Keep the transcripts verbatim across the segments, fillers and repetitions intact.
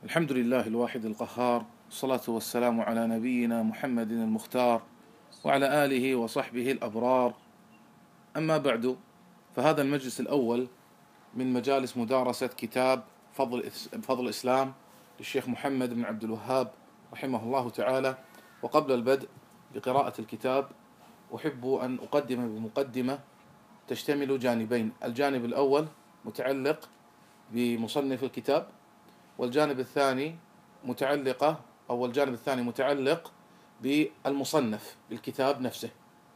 الحمد لله الواحد القهار، الصلاة والسلام على نبينا محمد المختار وعلى آله وصحبه الأبرار. أما بعد، فهذا المجلس الأول من مجالس مدارسة كتاب فضل فضل الإسلام للشيخ محمد بن عبد الوهاب رحمه الله تعالى. وقبل البدء بقراءة الكتاب أحب أن أقدم بمقدمة تشتمل جانبين. الجانب الأول متعلق بمصنف الكتاب، والجانب الثاني متعلقة أو الجانب الثاني متعلق بالمصنف بالكتاب نفسه.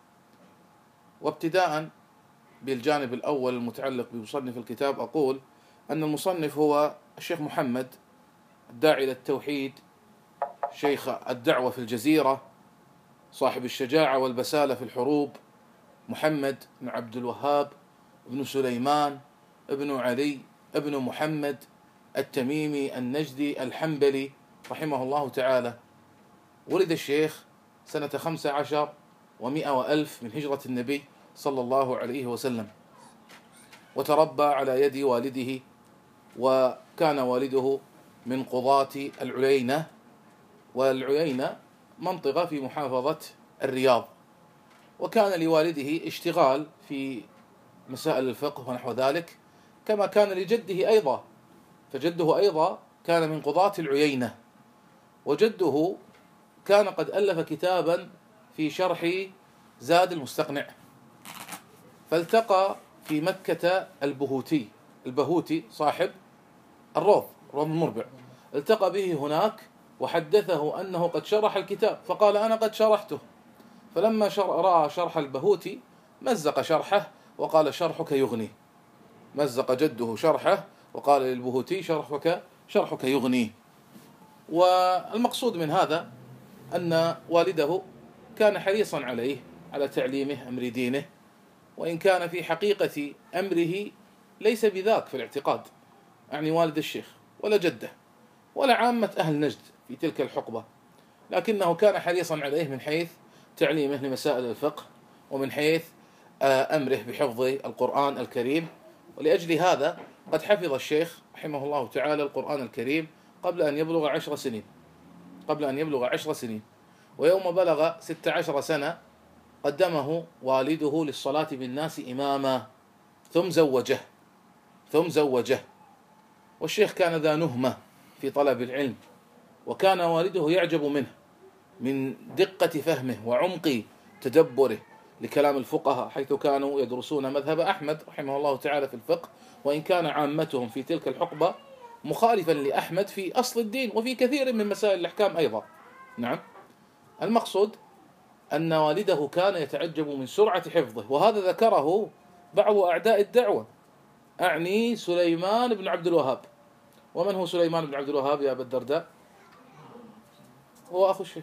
وابتداء بالجانب الأول المتعلق بمصنف الكتاب، أقول أن المصنف هو الشيخ محمد الداعي إلى التوحيد، شيخ الدعوة في الجزيرة، صاحب الشجاعة والبسالة في الحروب، محمد بن عبد الوهاب بن سليمان ابن علي ابن محمد التميمي النجدي الحنبلي رحمه الله تعالى. ولد الشيخ سنة خمسة عشر ومئة وألف من هجرة النبي صلى الله عليه وسلم، وتربى على يد والده، وكان والده من قضاة العلينة، والعلينة منطقة في محافظة الرياض. وكان لوالده اشتغال في مسائل الفقه ونحو ذلك، كما كان لجده أيضا، فجده أيضا كان من قضاة العيينة، وجده كان قد ألف كتابا في شرح زاد المستقنع. فالتقى في مكة البهوتي البهوتي صاحب الروض روض المربع، التقى به هناك وحدثه أنه قد شرح الكتاب، فقال أنا قد شرحته. فلما رأى شرح البهوتي مزق شرحه وقال شرحك يغني. مزق جده شرحه وقال للبهوتي شرحك شرحك يغني. والمقصود من هذا أن والده كان حريصا عليه على تعليمه أمر دينه، وإن كان في حقيقة أمره ليس بذاك في الاعتقاد، يعني والد الشيخ ولا جده ولا عامة أهل نجد في تلك الحقبة، لكنه كان حريصا عليه من حيث تعليمه لمسائل الفقه، ومن حيث أمره بحفظ القرآن الكريم. ولأجل هذا قد حفظ الشيخ رحمه الله تعالى القرآن الكريم قبل أن يبلغ عشر سنين قبل أن يبلغ عشر سنين ويوم بلغ ست عشر سنة قدمه والده للصلاة بالناس إماما، ثم زوجه ثم زوجه والشيخ كان ذا نهمة في طلب العلم، وكان والده يعجب منه من دقة فهمه وعمق تدبره لكلام الفقهاء، حيث كانوا يدرسون مذهب أحمد رحمه الله تعالى في الفقه، وإن كان عامتهم في تلك الحقبة مخالفا لأحمد في أصل الدين وفي كثير من مسائل الأحكام أيضا. نعم، المقصود أن والده كان يتعجب من سرعة حفظه، وهذا ذكره بعض أعداء الدعوة، أعني سليمان بن عبد الوهاب. ومن هو سليمان بن عبد الوهاب يا أبا الدرداء؟ هو أخو الشيخ،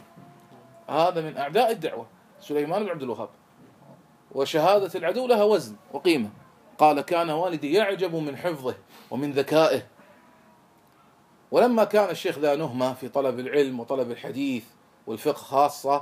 هذا من أعداء الدعوة سليمان بن عبد الوهاب، وشهادة العدو لها وزن وقيمة. قال كان والدي يعجب من حفظه ومن ذكائه. ولما كان الشيخ ذا نهمة في طلب العلم وطلب الحديث والفقه خاصة،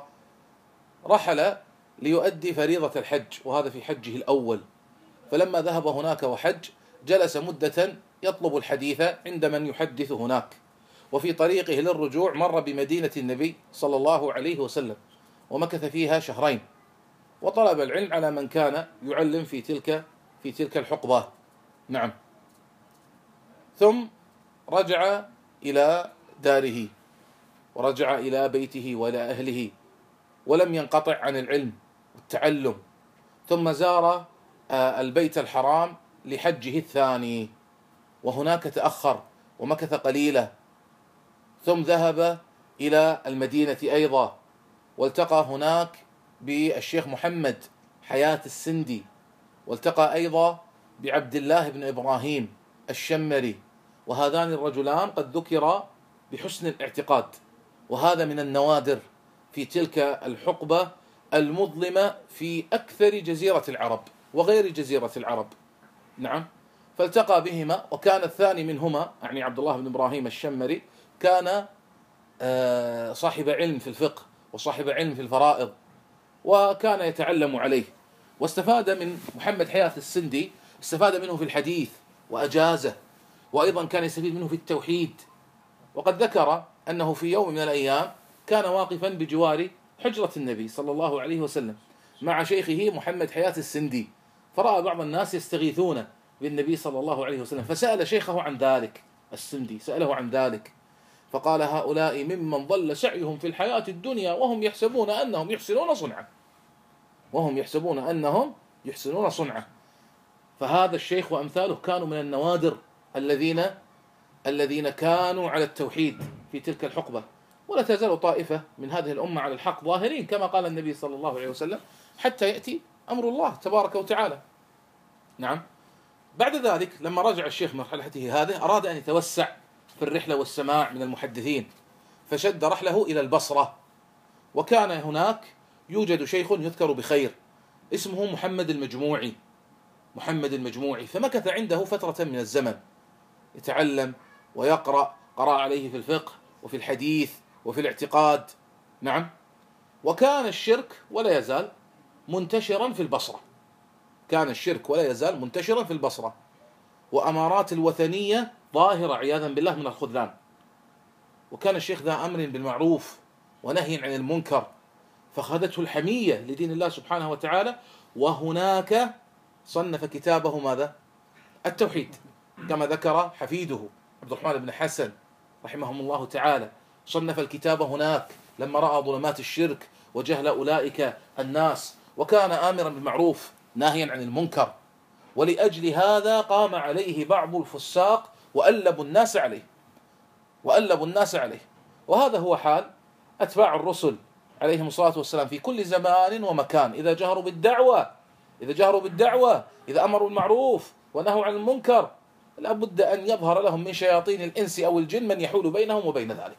رحل ليؤدي فريضة الحج، وهذا في حجه الأول. فلما ذهب هناك وحج جلس مدة يطلب الحديث عند من يحدث هناك، وفي طريقه للرجوع مر بمدينة النبي صلى الله عليه وسلم ومكث فيها شهرين، وطلب العلم على من كان يعلم في تلك في تلك الحقبة. نعم، ثم رجع إلى داره ورجع إلى بيته وإلى أهله، ولم ينقطع عن العلم والتعلم. ثم زار البيت الحرام لحجه الثاني، وهناك تأخر ومكث قليلا، ثم ذهب إلى المدينة أيضا، والتقى هناك بالشيخ محمد حياة السندي، والتقى أيضا بعبد الله بن إبراهيم الشمري، وهذان الرجلان قد ذكرا بحسن الاعتقاد، وهذا من النوادر في تلك الحقبة المظلمة في أكثر جزيرة العرب وغير جزيرة العرب. نعم، فالتقى بهما، وكان الثاني منهما يعني عبد الله بن إبراهيم الشمري كان صاحب علم في الفقه وصاحب علم في الفرائض، وكان يتعلم عليه، واستفاد من محمد حياة السندي، استفاد منه في الحديث وأجازه، وأيضا كان يستفيد منه في التوحيد وقد ذكر أنه في يوم من الأيام كان واقفا بجوار حجرة النبي صلى الله عليه وسلم مع شيخه محمد حياة السندي، فرأى بعض الناس يستغيثون بالنبي صلى الله عليه وسلم، فسأل شيخه عن ذلك. السندي سأله عن ذلك فقال: هؤلاء ممن ضل سعيهم في الحياة الدنيا وهم يحسبون أنهم يحسنون صنعا، وهم يحسبون أنهم يحسنون صنعا. فهذا الشيخ وأمثاله كانوا من النوادر الذين الذين كانوا على التوحيد في تلك الحقبة، ولا تزال طائفة من هذه الأمة على الحق ظاهرين كما قال النبي صلى الله عليه وسلم حتى يأتي أمر الله تبارك وتعالى. نعم. بعد ذلك لما رجع الشيخ من رحلته هذه أراد أن يتوسع في الرحلة والسماع من المحدثين، فشد رحله إلى البصرة، وكان هناك يوجد شيخ يذكر بخير اسمه محمد المجموعي محمد المجموعي فمكث عنده فترة من الزمن يتعلم ويقرأ، قرأ عليه في الفقه وفي الحديث وفي الاعتقاد. نعم. وكان الشرك ولا يزال منتشرا في البصرة، كان الشرك ولا يزال منتشرا في البصرة، وأمارات الوثنية ظاهرة عياذا بالله من الخذلان. وكان الشيخ ذا أمر بالمعروف ونهي عن المنكر، فأخذته الحمية لدين الله سبحانه وتعالى. وهناك صنف كتابه ماذا؟ التوحيد، كما ذكر حفيده عبد الرحمن بن حسن رحمهم الله تعالى، صنف الكتاب هناك لما رأى ظلمات الشرك وجهل أولئك الناس، وكان آمرا بالمعروف ناهيا عن المنكر. ولأجل هذا قام عليه بعض الفساق وألبوا الناس عليه وألبوا الناس عليه وهذا هو حال أتباع الرسل عليهم الصلاة والسلام في كل زمان ومكان. إذا جهروا بالدعوة إذا جهروا بالدعوة إذا أمروا بالمعروف ونهوا عن المنكر لابد أن يظهر لهم من شياطين الإنس أو الجن من يحول بينهم وبين ذلك.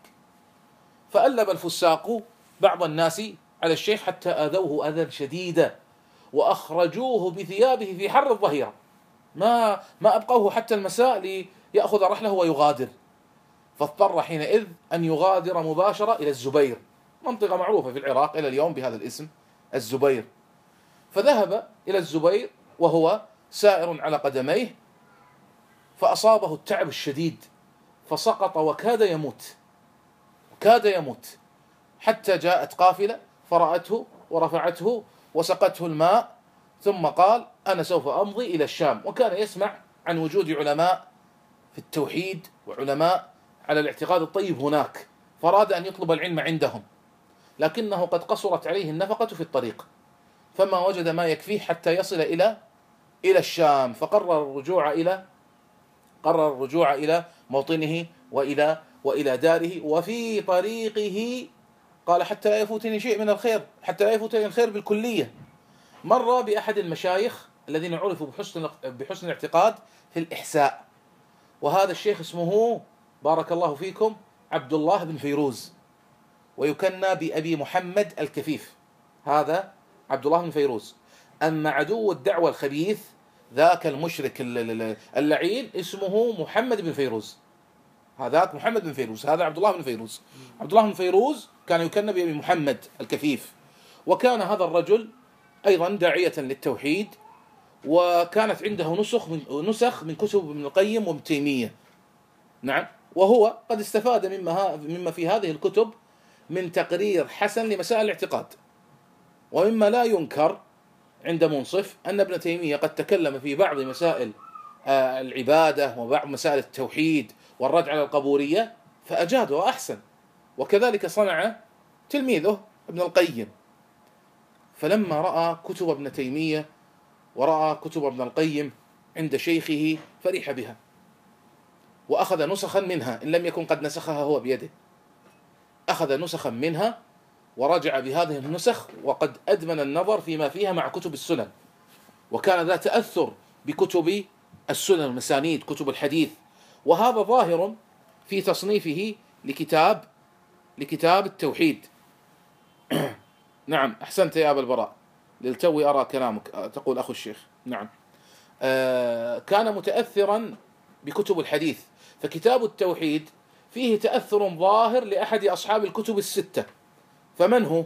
فألب الفساق بعض الناس على الشيخ حتى آذوه أذى شديدا، وأخرجوه بثيابه في حر الظهيرة، ما ما أبقوه حتى المساء ليأخذ رحله ويغادر. فاضطر حينئذ أن يغادر مباشرة إلى الزبير، منطقة معروفة في العراق إلى اليوم بهذا الاسم الزبير. فذهب إلى الزبير وهو سائر على قدميه، فأصابه التعب الشديد فسقط وكاد يموت كاد يموت حتى جاءت قافلة فرأته ورفعته وسقته الماء، ثم قال: أنا سوف أمضي إلى الشام. وكان يسمع عن وجود علماء في التوحيد وعلماء على الاعتقاد الطيب هناك، فأراد أن يطلب العلم عندهم، لكنه قد قصرت عليه النفقة في الطريق فما وجد ما يكفيه حتى يصل إلى إلى الشام، فقرر الرجوع إلى قرر الرجوع إلى موطنه وإلى وإلى داره. وفي طريقه قال: حتى لا يفوتني شيء من الخير، حتى لا يفوتني الخير بالكلية. مر بأحد المشايخ الذين عرفوا بحسن بحسن الاعتقاد في الإحساء، وهذا الشيخ اسمه بارك الله فيكم عبد الله بن فيروز، ويكنى بأبي محمد الكفيف. هذا عبد الله بن فيروز. أما عدو الدعوة الخبيث ذاك المشرك اللعين اسمه محمد بن فيروز، هذاك محمد بن فيروز، هذا عبد الله بن فيروز. عبد الله بن فيروز كان يكنى بأبي محمد الكفيف، وكان هذا الرجل أيضا داعية للتوحيد، وكانت عنده نسخ من نسخ من كتب ابن القيم وابن تيمية. نعم. وهو قد استفاد مما مما في هذه الكتب من تقرير حسن لمسائل الاعتقاد. ومما لا ينكر عند منصف أن ابن تيمية قد تكلم في بعض مسائل العبادة وبعض مسائل التوحيد والرد على القبورية فأجاد وأحسن، وكذلك صنع تلميذه ابن القيم. فلما رأى كتب ابن تيمية ورأى كتب ابن القيم عند شيخه فرح بها، وأخذ نسخا منها إن لم يكن قد نسخها هو بيده، أخذ نسخا منها ورجع بهذه النسخ، وقد أدمن النظر فيما فيها مع كتب السنن، وكان ذا تأثر بكتب السنن المسانيد كتب الحديث. وهذا ظاهر في تصنيفه لكتاب لكتاب التوحيد. نعم. أحسنت يا أبا البراء، للتو أرى كلامك تقول أخو الشيخ. نعم. آه كان متأثرا بكتب الحديث، فكتاب التوحيد فيه تأثر ظاهر لأحد أصحاب الكتب الستة. فمن هو؟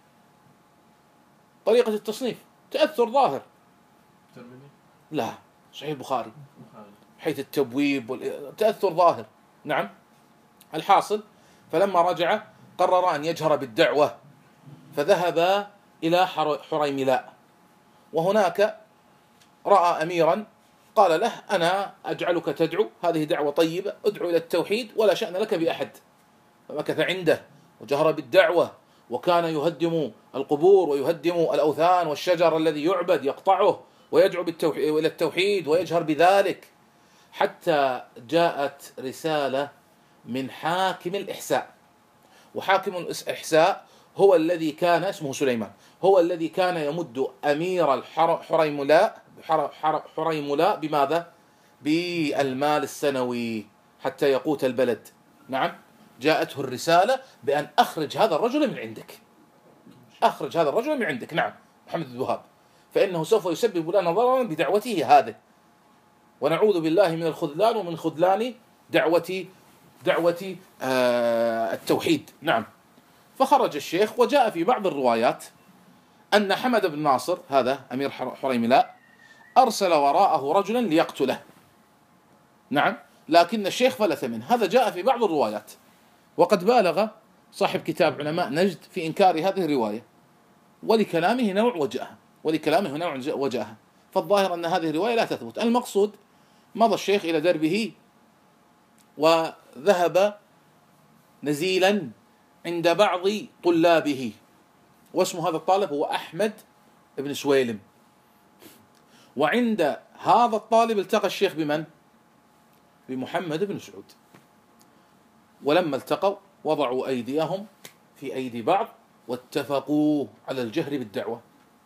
طريقة التصنيف تأثر ظاهر. لا، صحيح البخاري حيث التبويب تأثر ظاهر. نعم. الحاصل فلما رجع قرر أن يجهر بالدعوة، فذهب إلى حريملاء، وهناك رأى أميرا قال له: أنا أجعلك تدعو، هذه دعوة طيبة، ادعو إلى التوحيد ولا شأن لك بأحد. فمكث عنده وجهر بالدعوة، وكان يهدم القبور ويهدم الأوثان والشجر الذي يعبد يقطعه، ويدعو إلى التوحيد ويجهر بذلك، حتى جاءت رسالة من حاكم الإحساء. وحاكم الإحساء هو الذي كان اسمه سليمان، هو الذي كان يمد أمير الحريملاء حريملاء بماذا؟ بالمال السنوي حتى يقوت البلد. نعم، جاءته الرسالة بأن أخرج هذا الرجل من عندك، أخرج هذا الرجل من عندك. نعم، محمد بن الوهاب، فإنه سوف يسبب لنا ضررا بدعوته هذه، ونعوذ بالله من الخذلان ومن خذلان دعوة دعوة آه التوحيد. نعم. فخرج الشيخ، وجاء في بعض الروايات أن حمد بن ناصر هذا أمير حريملاء أرسل وراءه رجلا ليقتله. نعم، لكن الشيخ فلت منه، هذا جاء في بعض الروايات، وقد بالغ صاحب كتاب علماء نجد في إنكار هذه الرواية، ولكلامه نوع وجهها ولكلامه نوع وجهها فالظاهر أن هذه الرواية لا تثبت. المقصود مضى الشيخ إلى دربه وذهب نزيلا عند بعض طلابه، واسم هذا الطالب هو أحمد بن سويلم. وعند هذا الطالب التقى الشيخ بمن؟ بمحمد بن سعود. ولما التقوا وضعوا أيديهم في أيدي بعض واتفقوا على الجهر بالدعوة،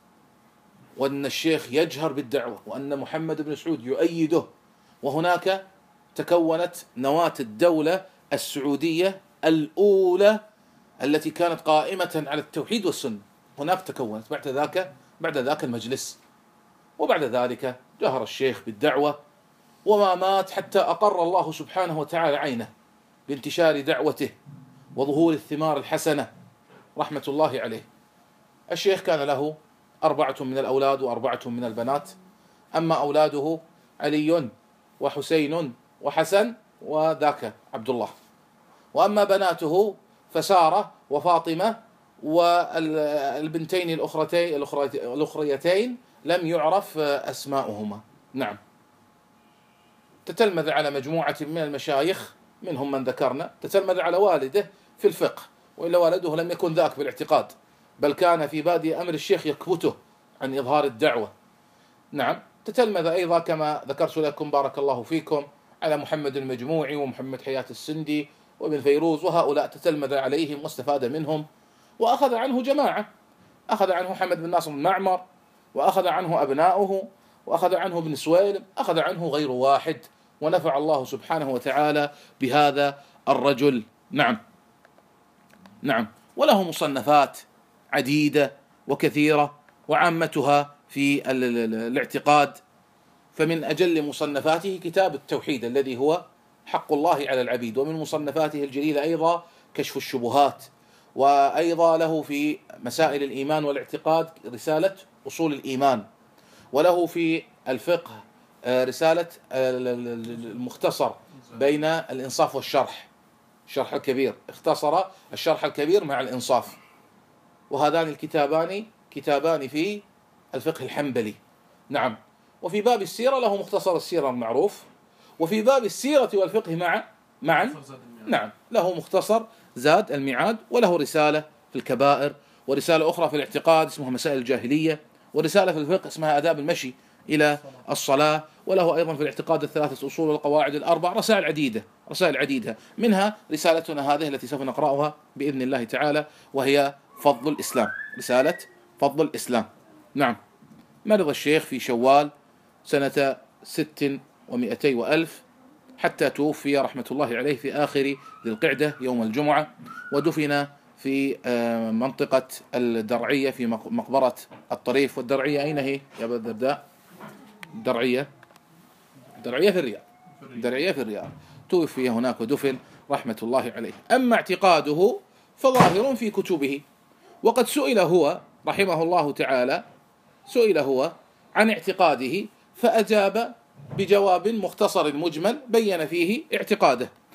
وأن الشيخ يجهر بالدعوة، وأن محمد بن سعود يؤيده. وهناك تكونت نواة الدولة السعودية الأولى التي كانت قائمة على التوحيد والسنة، هناك تكونت بعد ذاك بعد ذاك المجلس. وبعد ذلك جهر الشيخ بالدعوة، وما مات حتى أقر الله سبحانه وتعالى عينه بانتشار دعوته وظهور الثمار الحسنة رحمة الله عليه. الشيخ كان له أربعة من الأولاد وأربعة من البنات، أما أولاده علي وحسين وحسن وذاك عبد الله، وأما بناته فسارة وفاطمة والبنتين الأخرتين الأخريتين لم يعرف أسماؤهما. نعم. تتلمذ على مجموعة من المشايخ منهم من ذكرنا، تتلمذ على والده في الفقه، وإلا والده لم يكن ذاك بالاعتقاد، بل كان في بادئ أمر الشيخ يكبته عن إظهار الدعوة. نعم. تتلمذ أيضا كما ذكرت لكم بارك الله فيكم على محمد المجموعي ومحمد حياة السندي وابن فيروز، وهؤلاء تتلمذ عليهم واستفاد منهم، وأخذ عنه جماعة، أخذ عنه محمد بن ناصر المعمر، وأخذ عنه أبناؤه، وأخذ عنه ابن سويلم، أخذ عنه غير واحد، ونفع الله سبحانه وتعالى بهذا الرجل. نعم. نعم. وله مصنفات عديدة وكثيرة، وعامتها في الاعتقاد، فمن أجل مصنفاته كتاب التوحيد الذي هو حق الله على العبيد، ومن مصنفاته الجليلة أيضا كشف الشبهات، وأيضا له في مسائل الإيمان والاعتقاد رسالة أصول الإيمان، وله في الفقه رسالة المختصر بين الإنصاف والشرح، الشرح الكبير، اختصر الشرح الكبير مع الإنصاف، وهذان الكتابان كتابان في الفقه الحنبلي. نعم. وفي باب السيرة له مختصر السيرة المعروف، وفي باب السيرة والفقه معا معا نعم له مختصر زاد الميعاد، وله رسالة في الكبائر، ورسالة أخرى في الاعتقاد اسمها مسائل الجاهلية، ورسالة في الفقه اسمها آداب المشي إلى الصلاة، وله أيضا في الاعتقاد الثلاثة أصول والقواعد الأربع، رسائل عديدة رسائل عديدة منها رسالتنا هذه التي سوف نقرأها بإذن الله تعالى، وهي فضل الإسلام، رسالة فضل الإسلام. نعم. مرض الشيخ في شوال سنة ست ومئتي وألف، حتى توفي رحمة الله عليه في آخر ذي القعدة يوم الجمعة، ودفن في منطقة الدرعية في مقبرة الطريف. والدرعية أين هي يا أبا الدرداء؟ الدرعية الدرعية في الرياض الدرعية في الرياض توفي هناك ودفن رحمة الله عليه. أما اعتقاده فظاهر في كتبه، وقد سئل هو رحمه الله تعالى سئل هو عن اعتقاده، فأجاب بجواب مختصر مجمل بين فيه اعتقاده.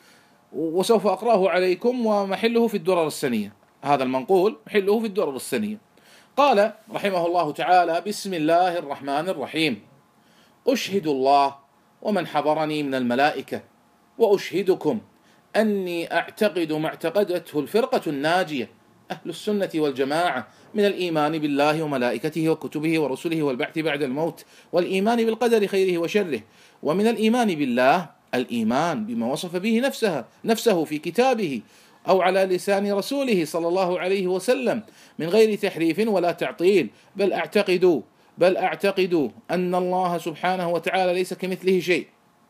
وسوف أقرأه عليكم، ومحله في الدرر السنية. هذا المنقول محله في الدرر السنية. قال رحمه الله تعالى: بسم الله الرحمن الرحيم. أشهد الله ومن حضرني من الملائكة وأشهدكم أني أعتقد ما اعتقدته الفرقة الناجية أهل السنة والجماعة من الإيمان بالله وملائكته وكتبه ورسله والبعث بعد الموت، والإيمان بالقدر خيره وشره. ومن الإيمان بالله الإيمان بما وصف به نفسه نفسه في كتابه أو على لسان رسوله صلى الله عليه وسلم من غير تحريف ولا تعطيل، بل أعتقد بل أعتقد أن الله سبحانه وتعالى ليس كمثله شيء،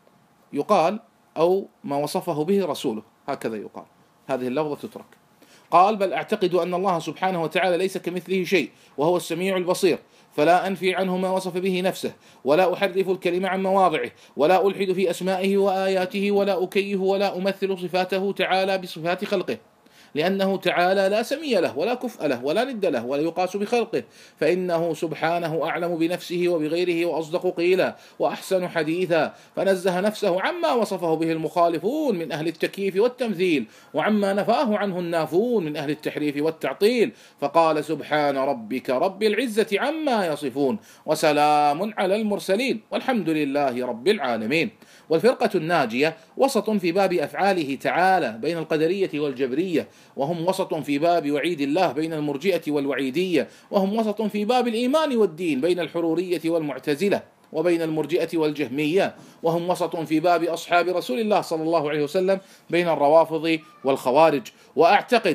يقال أو ما وصفه به رسوله، هكذا يقال، هذه اللفظة تترك. قال: بل أعتقد أن الله سبحانه وتعالى ليس كمثله شيء وهو السميع البصير، فلا أنفي عنه ما وصف به نفسه، ولا أحرف الكلمة عن مواضعه، ولا ألحد في أسمائه وآياته، ولا أكيه ولا أمثل صفاته تعالى بصفات خلقه، لأنه تعالى لا سمي له ولا كفء له ولا ند له ولا يقاس بخلقه، فإنه سبحانه أعلم بنفسه وبغيره وأصدق قيلا وأحسن حديثا، فنزه نفسه عما وصفه به المخالفون من أهل التكييف والتمثيل، وعما نفاه عنه النافون من أهل التحريف والتعطيل، فقال: سبحان ربك رب العزة عما يصفون، وسلام على المرسلين، والحمد لله رب العالمين. والفرقة الناجية وسط في باب أفعاله تعالى بين القدرية والجبرية، وهم وسط في باب وعيد الله بين المرجئة والوعيدية، وهم وسط في باب الإيمان والدين بين الحرورية والمعتزلة وبين المرجئة والجهمية، وهم وسط في باب أصحاب رسول الله صلى الله عليه وسلم بين الروافض والخوارج. وأعتقد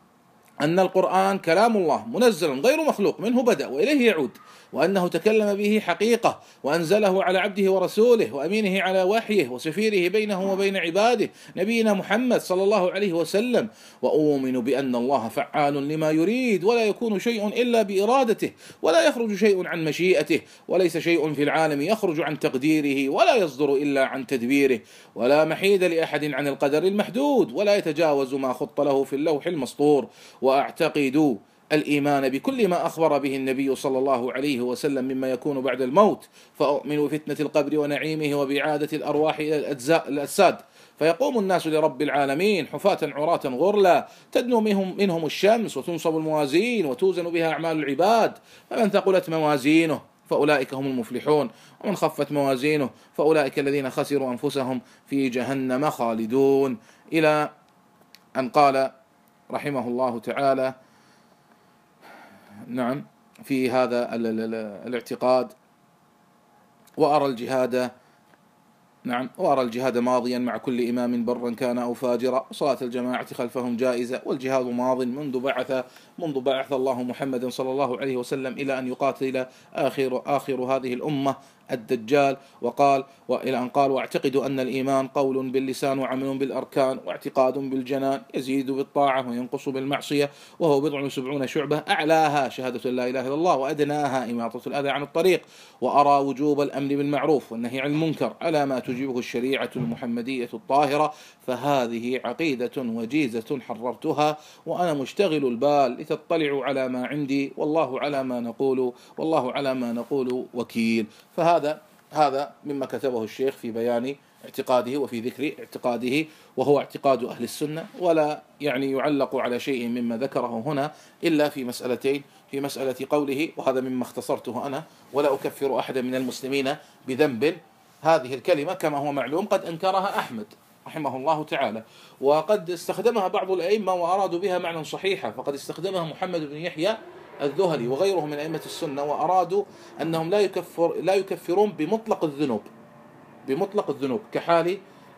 أن القرآن كلام الله منزل غير مخلوق، منه بدأ وإليه يعود، وأنه تكلم به حقيقة، وأنزله على عبده ورسوله وأمينه على وحيه وسفيره بينه وبين عباده نبينا محمد صلى الله عليه وسلم. وأؤمن بأن الله فعال لما يريد، ولا يكون شيء إلا بإرادته، ولا يخرج شيء عن مشيئته، وليس شيء في العالم يخرج عن تقديره، ولا يصدر إلا عن تدبيره، ولا محيد لأحد عن القدر المحدود، ولا يتجاوز ما خط له في اللوح المسطور. وأعتقد الإيمان بكل ما أخبر به النبي صلى الله عليه وسلم مما يكون بعد الموت، فأؤمن بفتنة القبر ونعيمه وبإعادة الأرواح إلى الأجساد، فيقوم الناس لرب العالمين حفاة عراة غرلا، تدنو منهم, منهم الشمس، وتنصب الموازين وتوزن بها أعمال العباد، فمن ثقلت موازينه فأولئك هم المفلحون، ومن خفت موازينه فأولئك الذين خسروا أنفسهم في جهنم خالدون، إلى أن قال رحمه الله تعالى: نعم في هذا الاعتقاد: وأرى الجهاد نعم وأرى الجهاد ماضيا مع كل إمام برا كان أو فاجرا، وصلاة الجماعة خلفهم جائزة، والجهاد ماض منذ بعث منذ بعث الله محمد صلى الله عليه وسلم إلى أن يقاتل آخر آخر هذه الأمة الدجال. وقال وإلى أن قال: واعتقد أن الإيمان قول باللسان وعمل بالأركان واعتقاد بالجنان، يزيد بالطاعة وينقص بالمعصية، وهو بضع وسبعون شعبة، أعلاها شهادة لا إله إلا الله، وأدناها إماطة الأذى عن الطريق. وأرى وجوب الأمر بالمعروف والنهي عن المنكر على ما تجيبه الشريعة المحمدية الطاهرة، فهذه عقيدة وجيزة حررتها، وأنا مشتغل البال لتطلعوا على ما عندي، والله على ما نقول والله على ما نقول وكيل. فهذا هذا مما كتبه الشيخ في بيان اعتقاده وفي ذكر اعتقاده، وهو اعتقاد أهل السنة، ولا يعني يعلق على شيء مما ذكره هنا إلا في مسألتين: في مسألة قوله، وهذا مما اختصرته أنا: ولا أكفر أحدا من المسلمين بذنب. هذه الكلمة كما هو معلوم قد أنكرها أحمد رحمه الله تعالى، وقد استخدمها بعض الأئمة وأرادوا بها معنى صحيحا، فقد استخدمها محمد بن يحيى الذهلي وغيره من أئمة السنة، وأرادوا أنهم لا يكفر لا يكفرون بمطلق الذنوب بمطلق الذنوب كحال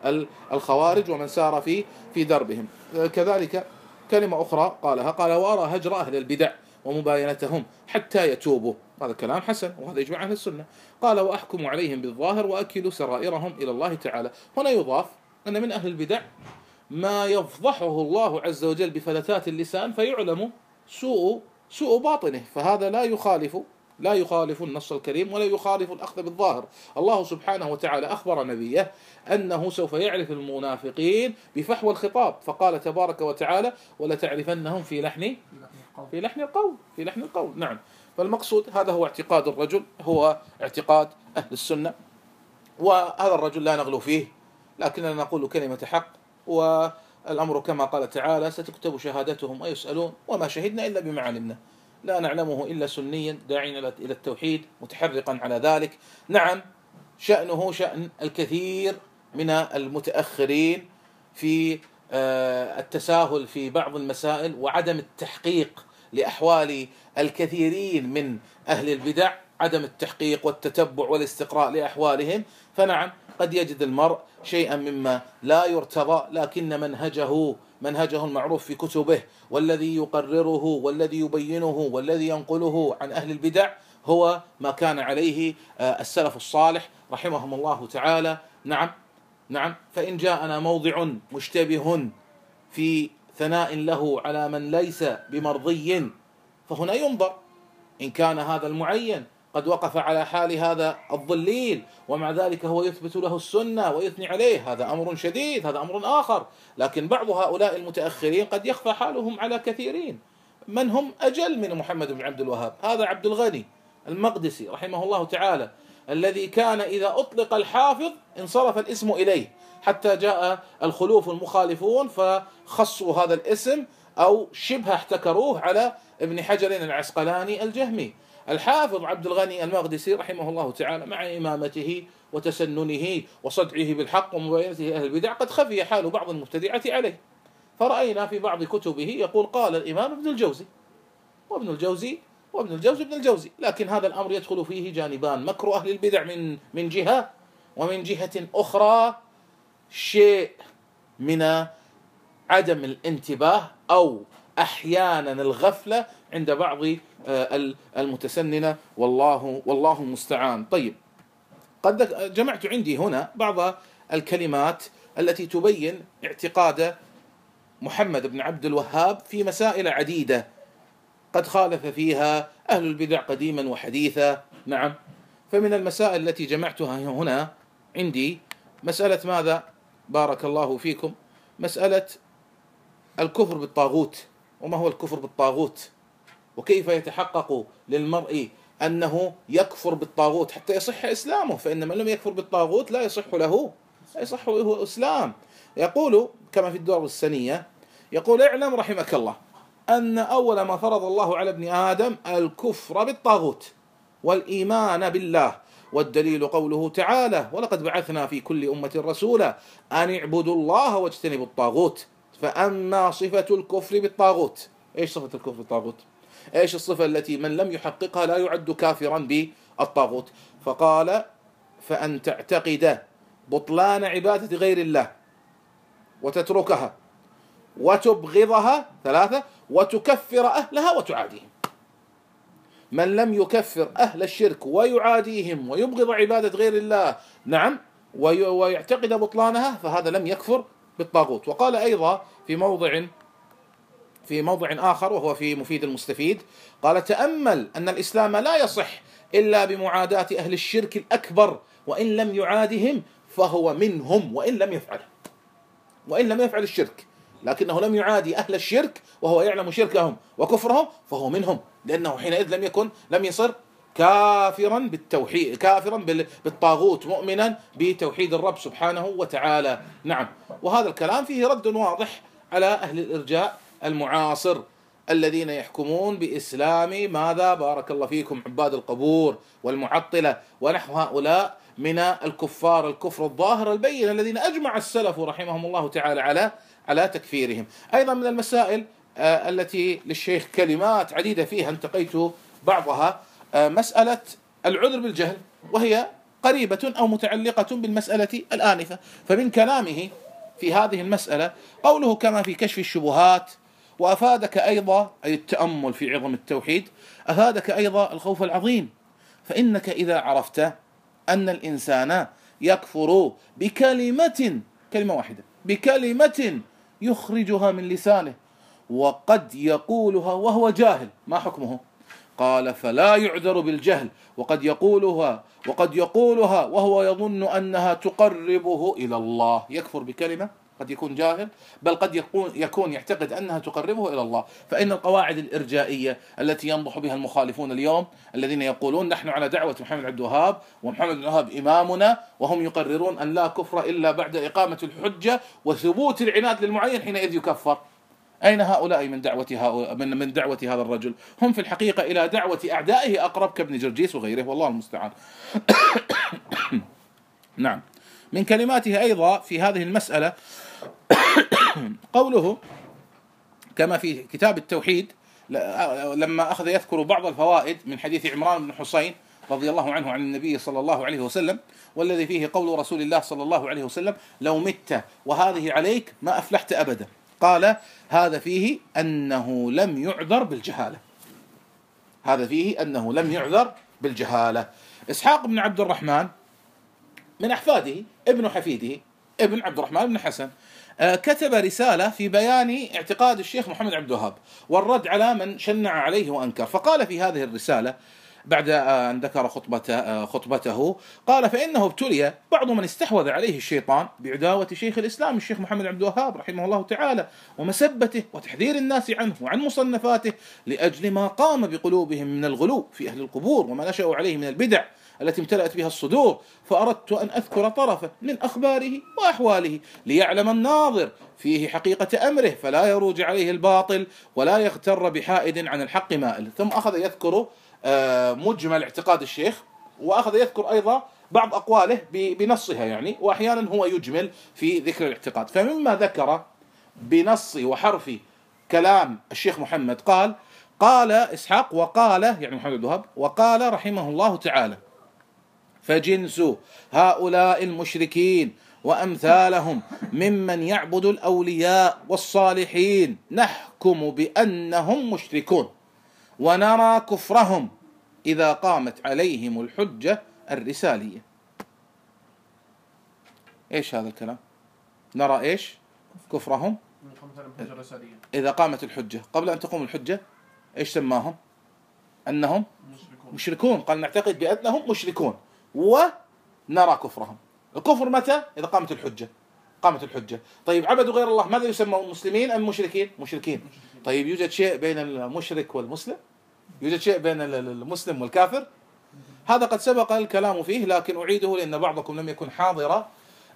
الخوارج ومن سار في في دربهم. كذلك كلمة أخرى قالها، قال: وأرى هجر أهل البدع ومباينتهم حتى يتوبوا، هذا كلام حسن وهذا إجماع أهل السنة. قال: وأحكم عليهم بالظاهر وأكل سرائرهم إلى الله تعالى. هنا يضاف أن من أهل البدع ما يفضحه الله عز وجل بفلتات اللسان فيعلم سوء سوء باطنه، فهذا لا يخالف لا يخالف النص الكريم ولا يخالف الأخذ بالظاهر. الله سبحانه وتعالى أخبر نبيه أنه سوف يعرف المنافقين بفحوى الخطاب، فقال تبارك وتعالى: ولتعرفنهم في لحن في لحن القول في لحن القول نعم. فالمقصود هذا هو اعتقاد الرجل، هو اعتقاد أهل السنة، وهذا الرجل لا نغلو فيه، لكننا نقول كلمة حق والأمر كما قال تعالى ستكتب شهادتهم ويسألون وما شهدنا إلا بما علمنا لا نعلمه إلا سنيا داعيا إلى التوحيد متحرقا على ذلك. نعم شأنه شأن الكثير من المتأخرين في التساهل في بعض المسائل وعدم التحقيق لأحوال الكثيرين من أهل البدع، عدم التحقيق والتتبع والاستقراء لأحوالهم. فنعم قد يجد المرء شيئا مما لا يرتضى، لكن منهجه منهجه المعروف في كتبه والذي يقرره والذي يبينه والذي ينقله عن أهل البدع هو ما كان عليه السلف الصالح رحمهم الله تعالى. نعم نعم فإن جاءنا موضع مشتبه في ثناء له على من ليس بمرضي فهنا ينظر، إن كان هذا المعين قد وقف على حال هذا الضليل ومع ذلك هو يثبت له السنة ويثني عليه، هذا أمر شديد، هذا أمر آخر. لكن بعض هؤلاء المتأخرين قد يخفى حالهم على كثيرين. من هم أجل من محمد بن عبد الوهاب؟ هذا عبد الغني المقدسي رحمه الله تعالى، الذي كان إذا أطلق الحافظ انصرف الاسم إليه، حتى جاء الخلوف المخالفون فخصوا هذا الاسم أو شبه احتكروه على ابن حجر العسقلاني الجهمي. الحافظ عبد الغني المقدسي رحمه الله تعالى مع إمامته وتسننه وصدعه بالحق ومباينته أهل البدع قد خفي حال بعض المبتدعة عليه، فرأينا في بعض كتبه يقول قال الإمام ابن الجوزي وابن الجوزي وابن الجوزي ابن الجوزي، لكن هذا الأمر يدخل فيه جانبان: مكر أهل البدع من من جهة، ومن جهة أخرى شيء من عدم الانتباه أو أحيانا الغفلة عند بعض المتسننة، والله والله المستعان. طيب، قد جمعت عندي هنا بعض الكلمات التي تبين اعتقاد محمد بن عبد الوهاب في مسائل عديدة قد خالف فيها أهل البدع قديما وحديثا. نعم، فمن المسائل التي جمعتها هنا عندي مسألة ماذا؟ بارك الله فيكم، مسألة الكفر بالطاغوت. وما هو الكفر بالطاغوت؟ وكيف يتحقق للمرء أنه يكفر بالطاغوت حتى يصح إسلامه؟ فإن من لم يكفر بالطاغوت لا يصح له لا يصح له إسلام. يقول كما في الدور السنية، يقول: اعلم رحمك الله أن أول ما فرض الله على ابن آدم الكفر بالطاغوت والإيمان بالله، والدليل قوله تعالى: ولقد بعثنا في كل أمة رسولا أن اعبدوا الله واجتنبوا الطاغوت. فأما صفة الكفر بالطاغوت، إيش صفة الكفر بالطاغوت؟ إيش الصفة التي من لم يحققها لا يعد كافرا بالطاغوت؟ فقال: فأن تعتقد بطلان عبادة غير الله وتتركها وتبغضها، ثلاثة، وتكفر أهلها وتعاديهم. من لم يكفر أهل الشرك ويعاديهم ويبغض عبادة غير الله، نعم، ويعتقد بطلانها، فهذا لم يكفر بالطاغوت. وقال أيضا في موضع في موضع آخر وهو في مفيد المستفيد، قال: تأمل أن الإسلام لا يصح إلا بمعاداة أهل الشرك الأكبر، وإن لم يعادهم فهو منهم وإن لم يفعل وإن لم يفعل الشرك، لكنه لم يعادي أهل الشرك وهو يعلم شركهم وكفرهم فهو منهم، لأنه حينئذ لم يكن لم يصر كافرا بالتوحيد، كافرا بالطاغوت، مؤمنا بتوحيد الرب سبحانه وتعالى. نعم، وهذا الكلام فيه رد واضح على أهل الإرجاء المعاصر الذين يحكمون بإسلام ماذا؟ بارك الله فيكم، عباد القبور والمعطلة ونحو هؤلاء من الكفار الكفر الظاهر البين الذين أجمع السلف رحمهم الله تعالى على على تكفيرهم. أيضا من المسائل التي للشيخ كلمات عديدة فيها انتقيت بعضها مسألة العذر بالجهل، وهي قريبة أو متعلقة بالمسألة الآنفة. فمن كلامه في هذه المسألة قوله كما في كشف الشبهات: وأفادك أيضا، أي التأمل في عظم التوحيد، أفادك أيضا الخوف العظيم، فإنك إذا عرفت أن الإنسان يكفر بكلمة كلمة واحدة بكلمة يخرجها من لسانه وقد يقولها وهو جاهل، ما حكمه؟ قال: فلا يعذر بالجهل، وقد يقولها وقد يقولها وهو يظن أنها تقربه إلى الله. يكفر بكلمة قد يكون جاهل، بل قد يكون يكون يعتقد أنها تقربه إلى الله. فإن القواعد الإرجائية التي ينضح بها المخالفون اليوم الذين يقولون نحن على دعوة محمد عبد الوهاب ومحمد عبد الوهاب إمامنا، وهم يقررون أن لا كفر إلا بعد إقامة الحجة وثبوت العناد للمعين حينئذ يكفر. أين هؤلاء من دعوة هؤلاء من من دعوة هذا الرجل؟ هم في الحقيقة إلى دعوة أعدائه أقرب كابن جرجيس وغيره، والله المستعان. نعم. من كلماته أيضا في هذه المسألة قوله كما في كتاب التوحيد لما أخذ يذكر بعض الفوائد من حديث عمران بن حسين رضي الله عنه عن النبي صلى الله عليه وسلم، والذي فيه قول رسول الله صلى الله عليه وسلم: لو مت وهذه عليك ما أفلحت أبدا. قال: هذا فيه أنه لم يعذر بالجهالة. هذا فيه أنه لم يعذر بالجهالة. إسحاق بن عبد الرحمن من أحفاده ابن حفيده ابن عبد الرحمن بن حسن كتب رسالة في بيان اعتقاد الشيخ محمد عبد الوهاب والرد على من شنع عليه وأنكر. فقال في هذه الرسالة بعد أن ذكر خطبته, خطبته قال: فإنه ابتلي بعض من استحوذ عليه الشيطان بعداوة شيخ الإسلام الشيخ محمد عبد الوهاب رحمه الله تعالى ومسبته وتحذير الناس عنه وعن مصنفاته لأجل ما قام بقلوبهم من الغلو في أهل القبور وما نشأوا عليه من البدع التي امتلأت بها الصدور. فأردت أن أذكر طرفا من أخباره وأحواله ليعلم الناظر فيه حقيقة أمره فلا يروج عليه الباطل ولا يغتر بحائد عن الحق مائل. ثم أخذ يذكر مجمل اعتقاد الشيخ، وأخذ يذكر أيضا بعض أقواله بنصها يعني، وأحيانا هو يجمل في ذكر الاعتقاد. فمما ذكر بنص وحرف كلام الشيخ محمد قال: قال إسحاق وقال يعني محمد عبد الوهاب وقال رحمه الله تعالى: فجنس هؤلاء المشركين وأمثالهم ممن يعبد الأولياء والصالحين نحكم بأنهم مشركون ونرى كفرهم إذا قامت عليهم الحجة الرسالية. إيش هذا الكلام؟ نرى إيش؟ كفرهم إذا قامت الحجة. قبل أن تقوم الحجة إيش سماهم؟ أنهم مشركون. قال: نعتقد بأنهم مشركون ونرى كفرهم. الكفر متى؟ إذا قامت الحجة. قامت الحجة. طيب عبدوا غير الله ماذا يسمون؟ مسلمين أم مشركين؟ مشركين. طيب يوجد شيء بين المشرك والمسلم؟ يوجد شيء بين المسلم والكافر؟ هذا قد سبق الكلام فيه لكن أعيده لأن بعضكم لم يكن حاضرا،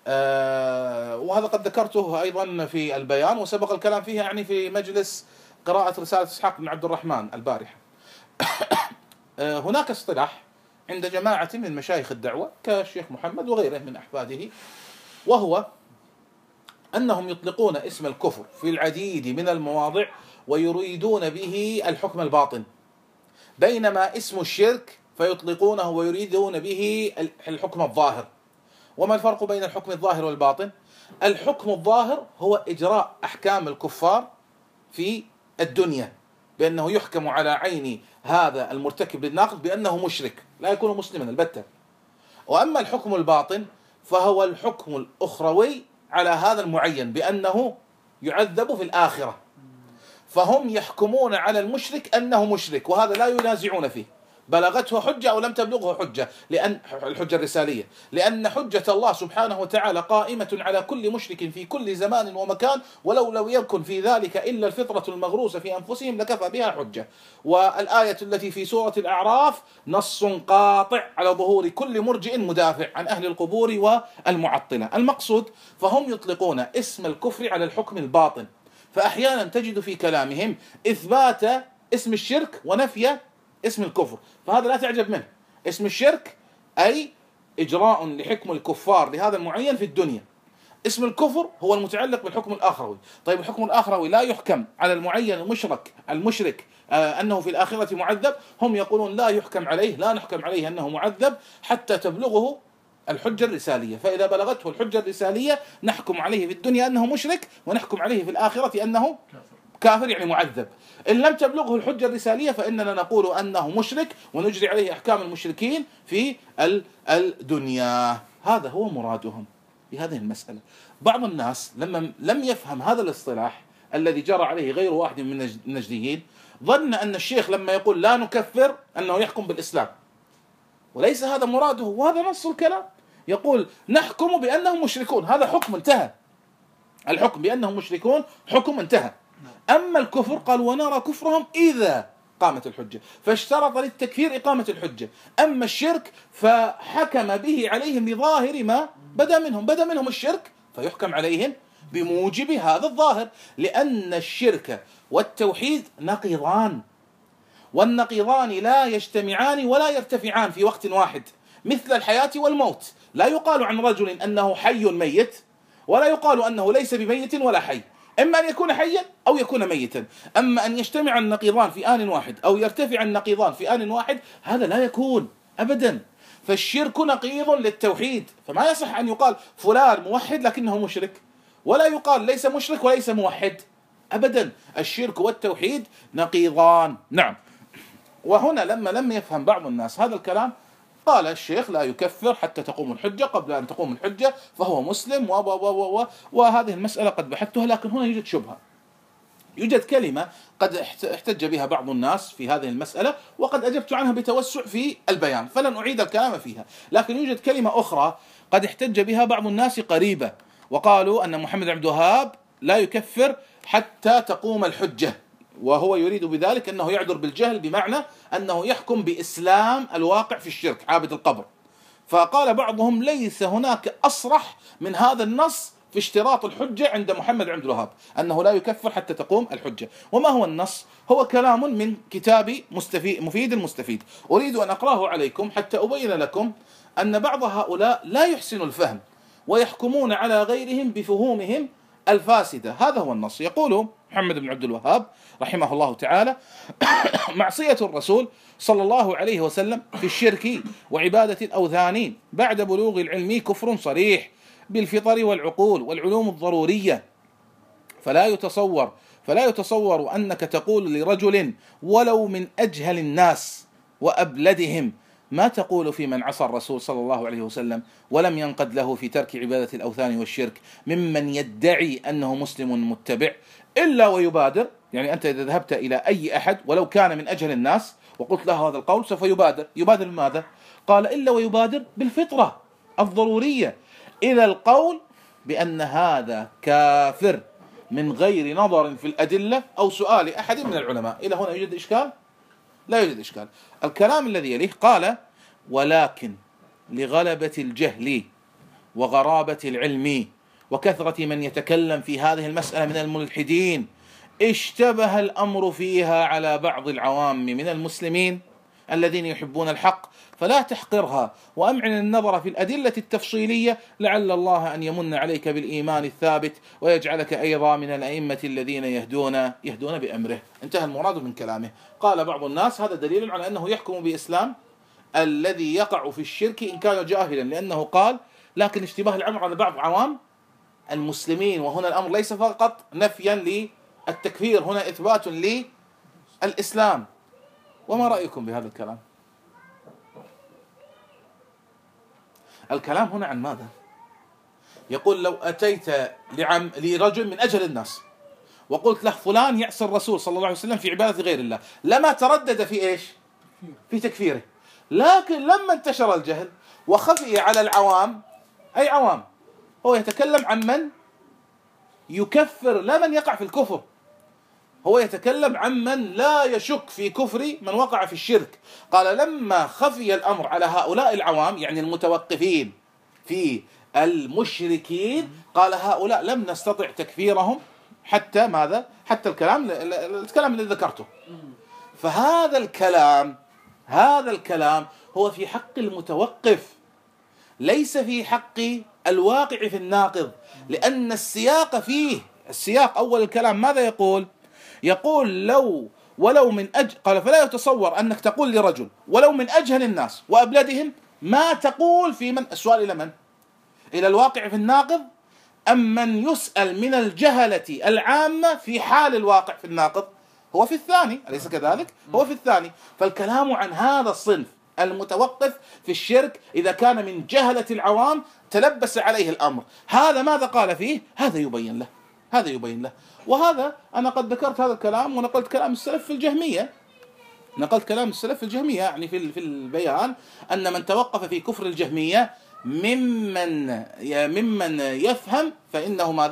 آه وهذا قد ذكرته أيضا في البيان وسبق الكلام فيه يعني في مجلس قراءة رسالة إسحاق بن عبد الرحمن البارحة. آه هناك اصطلاح عند جماعة من مشايخ الدعوة كالشيخ محمد وغيره من أحفاده، وهو أنهم يطلقون اسم الكفر في العديد من المواضع ويريدون به الحكم الباطن، بينما اسم الشرك فيطلقونه ويريدون به الحكم الظاهر. وما الفرق بين الحكم الظاهر والباطن؟ الحكم الظاهر هو إجراء أحكام الكفار في الدنيا بأنه يحكم على عين هذا المرتكب للناقض بأنه مشرك لا يكون مسلما البتة. وأما الحكم الباطن فهو الحكم الأخروي على هذا المعين بأنه يعذب في الآخرة. فهم يحكمون على المشرك أنه مشرك وهذا لا ينازعون فيه، بلغته حجة أو لم تبلغه حجة، لأن الحجة الرسالية، لأن حجة الله سبحانه وتعالى قائمة على كل مشرك في كل زمان ومكان، ولو لو يكن في ذلك إلا الفطرة المغروسة في أنفسهم لكفى بها حجة. والآية التي في سورة الأعراف نص قاطع على ظهور كل مرجئ مدافع عن أهل القبور والمعطلة. المقصود فهم يطلقون اسم الكفر على الحكم الباطن، فأحيانا تجد في كلامهم إثبات اسم الشرك ونفي اسم الكفر، فهذا لا تعجب منه. اسم الشرك أي إجراء لحكم الكفار لهذا المعين في الدنيا. اسم الكفر هو المتعلق بالحكم الآخروي. طيب الحكم الآخروي لا يحكم على المعين المشرك المشرك آه أنه في الآخرة معذب، هم يقولون لا يحكم عليه لا نحكم عليه أنه معذب حتى تبلغه الحجة الرسالية، فإذا بلغته الحجة الرسالية نحكم عليه في الدنيا أنه مشرك ونحكم عليه في الآخرة أنه كافر يعني معذب. إن لم تبلغه الحجة الرسالية فإننا نقول أنه مشرك ونجري عليه أحكام المشركين في الدنيا. هذا هو مرادهم بهذه المسألة. بعض الناس لما لم يفهم هذا الاصطلاح الذي جرى عليه غير واحد من النجديين ظن أن الشيخ لما يقول لا نكفر أنه يحكم بالإسلام، وليس هذا مراده، وهذا نص الكلام. يقول نحكم بأنهم مشركون، هذا حكم انتهى. الحكم بأنهم مشركون حكم انتهى. أما الكفر قال ونرى كفرهم إذا قامت الحجة، فاشترط للتكفير إقامة الحجة. أما الشرك فحكم به عليهم لظاهر ما بدا منهم، بدا منهم الشرك فيحكم عليهم بموجب هذا الظاهر، لأن الشرك والتوحيد نقيضان، والنقيضان لا يجتمعان ولا يرتفعان في وقت واحد، مثل الحياة والموت. لا يقال عن رجل أنه حي ميت، ولا يقال أنه ليس بميت ولا حي، إما أن يكون حيا أو يكون ميتا. أما أن يجتمع النقيضان في آن واحد أو يرتفع النقيضان في آن واحد هذا لا يكون أبدا. فالشرك نقيض للتوحيد، فما يصح أن يقال فلان موحد لكنه مشرك، ولا يقال ليس مشرك وليس موحد أبدا. الشرك والتوحيد نقيضان. نعم. وهنا لما لم يفهم بعض الناس هذا الكلام قال الشيخ لا يكفر حتى تقوم الحجة، قبل أن تقوم الحجة فهو مسلم و و و و وهذه المسألة قد بحثتها، لكن هنا يوجد شبهة، يوجد كلمة قد احتج بها بعض الناس في هذه المسألة، وقد أجبت عنها بتوسع في البيان فلن أعيد الكلام فيها. لكن يوجد كلمة أخرى قد احتج بها بعض الناس قريبة، وقالوا أن محمد عبد الوهاب لا يكفر حتى تقوم الحجة، وهو يريد بذلك أنه يعذر بالجهل، بمعنى أنه يحكم بإسلام الواقع في الشرك عابد القبر. فقال بعضهم ليس هناك أصرح من هذا النص في اشتراط الحجة عند محمد عبد الوهاب، أنه لا يكفر حتى تقوم الحجة. وما هو النص؟ هو كلام من كتاب مفيد المستفيد، أريد أن أقرأه عليكم حتى أبين لكم أن بعض هؤلاء لا يحسن الفهم ويحكمون على غيرهم بفهومهم الفاسدة. هذا هو النص. يقول محمد بن عبد الوهاب رحمه الله تعالى: معصية الرسول صلى الله عليه وسلم في الشرك وعبادة الأوثان بعد بلوغ العلم كفر صريح بالفطر والعقول والعلوم الضرورية، فلا يتصور فلا يتصور أنك تقول لرجل ولو من أجهل الناس وأبلدهم ما تقول في من عصى الرسول صلى الله عليه وسلم ولم ينقد له في ترك عبادة الأوثان والشرك ممن يدعي أنه مسلم متبع، إلا ويبادر. يعني أنت إذا ذهبت إلى أي أحد ولو كان من أجهل الناس وقلت له هذا القول سوف يبادر. يبادر بماذا؟ قال إلا ويبادر بالفطرة الضرورية إلى القول بأن هذا كافر من غير نظر في الأدلة أو سؤال أحد من العلماء. إلى هنا يوجد إشكال؟ لا يوجد إشكال. الكلام الذي يليه قال: ولكن لغلبة الجهل وغرابة العلم وكثرة من يتكلم في هذه المسألة من الملحدين اشتبه الأمر فيها على بعض العوام من المسلمين الذين يحبون الحق، فلا تحقرها وأمعن النظر في الأدلة التفصيلية لعل الله أن يمن عليك بالإيمان الثابت ويجعلك أيضا من الأئمة الذين يهدون يهدون بأمره. انتهى المراد من كلامه. قال بعض الناس هذا دليل على أنه يحكم بإسلام الذي يقع في الشرك إن كان جاهلا، لأنه قال لكن اشتباه الأمر على بعض عوام المسلمين، وهنا الأمر ليس فقط نفيا للتكفير، هنا إثبات للإسلام. وما رأيكم بهذا الكلام؟ الكلام هنا عن ماذا؟ يقول لو أتيت لعم لرجل من أجل الناس وقلت له فلان يعصي الرسول صلى الله عليه وسلم في عبادة غير الله، لما تردد في إيش؟ في تكفيره. لكن لما انتشر الجهل وخفي على العوام، أي عوام؟ هو يتكلم عن من يكفر لا من يقع في الكفر، هو يتكلم عن من لا يشك في كفر من وقع في الشرك. قال لما خفي الأمر على هؤلاء العوام يعني المتوقفين في المشركين، قال هؤلاء لم نستطع تكفيرهم حتى ماذا؟ حتى الكلام الكلام اللي ذكرته. فهذا الكلام هذا الكلام هو في حق المتوقف، ليس في حق الواقع في الناقض، لأن السياق فيه السياق أول الكلام ماذا يقول؟ يقول لو ولو من أجل قال فلا يتصور أنك تقول لرجل ولو من أجهل الناس وأبلدهم ما تقول في من. السؤال إلى من؟ إلى الواقع في الناقض أم من يسأل من الجهلة العامة في حال الواقع في الناقض؟ هو في الثاني، أليس كذلك؟ هو في الثاني. فالكلام عن هذا الصنف المتوقف في الشرك إذا كان من جهلة العوام تلبس عليه الأمر، هذا ماذا قال فيه؟ هذا يبين له هذا يبين له وهذا أنا قد ذكرت هذا الكلام ونقلت كلام السلف في الجهمية نقلت كلام السلف في الجهمية يعني في في البيان أن من توقف في كفر الجهمية ممن ممن يفهم فإنه ماذا؟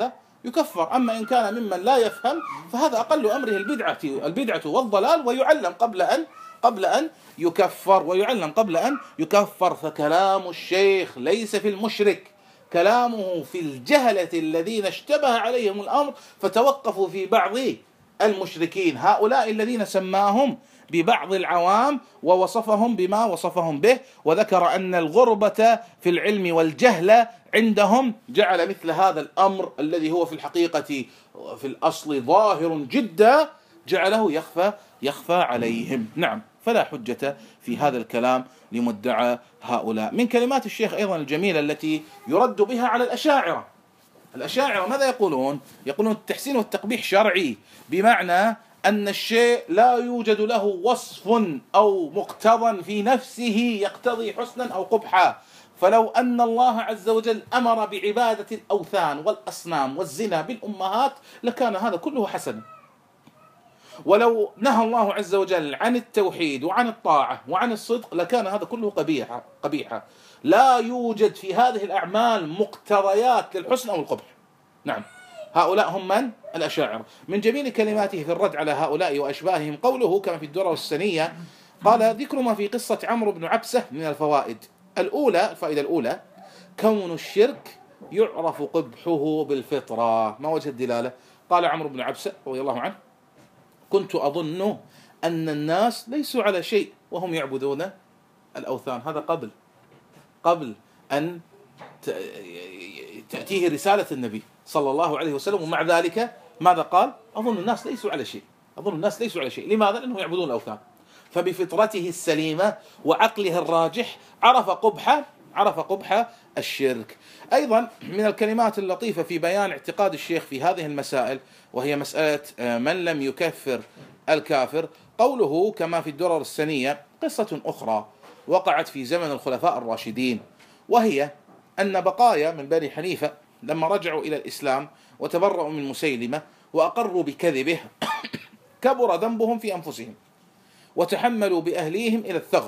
يكفر. أما إن كان ممن لا يفهم فهذا أقل أمره البدعة البدعة والضلال، ويعلم قبل أن قبل أن يكفر ويعلم قبل أن يكفر. فكلام الشيخ ليس في المشرك، كلامه في الجهلة الذين اشتبه عليهم الأمر فتوقفوا في بعض المشركين، هؤلاء الذين سماهم ببعض العوام ووصفهم بما وصفهم به، وذكر أن الغربة في العلم والجهل عندهم جعل مثل هذا الأمر الذي هو في الحقيقة في الأصل ظاهر جدا جعله يخفى يخفى عليهم. نعم، فلا حجة في هذا الكلام لمدعى هؤلاء. من كلمات الشيخ أيضا الجميلة التي يرد بها على الأشاعرة. الأشاعرة ماذا يقولون؟ يقولون التحسين والتقبيح شرعي، بمعنى أن الشيء لا يوجد له وصف أو مقتضى في نفسه يقتضي حسنا أو قبحا، فلو أن الله عز وجل أمر بعبادة الأوثان والأصنام والزنا بالأمهات لكان هذا كله حسنا، ولو نهى الله عز وجل عن التوحيد وعن الطاعة وعن الصدق لكان هذا كله قبيحا قبيحا. لا يوجد في هذه الأعمال مقتضيات للحسن أو القبح. نعم، هؤلاء هم من؟ الأشاعرة. من جميل كلماته في الرد على هؤلاء وأشباههم قوله كما في الدرر السنية، قال: ذكر ما في قصة عمرو بن عبسة من الفوائد. الأولى، الفائدة الأولى: كون الشرك يعرف قبحه بالفطرة. ما وجه الدلالة؟ قال عمرو بن عبسة رضي الله عنه: كنت أظن أن الناس ليسوا على شيء وهم يعبدون الأوثان. هذا قبل قبل أن تأتيه رسالة النبي صلى الله عليه وسلم، ومع ذلك ماذا قال؟ أظن الناس ليسوا على شيء أظن الناس ليسوا على شيء لماذا؟ لأنهم يعبدون الأوثان. فبفطرته السليمة وعقله الراجح عرف قبح عرف قبح الشرك. أيضا من الكلمات اللطيفة في بيان اعتقاد الشيخ في هذه المسائل، وهي مسألة من لم يكفر الكافر، قوله كما في الدرر السنية: قصة أخرى وقعت في زمن الخلفاء الراشدين، وهي أن بقايا من بني حنيفة لما رجعوا إلى الإسلام وتبرؤوا من مسيلمة وأقروا بكذبه كبر ذنبهم في أنفسهم، وتحملوا بأهليهم إلى الثغر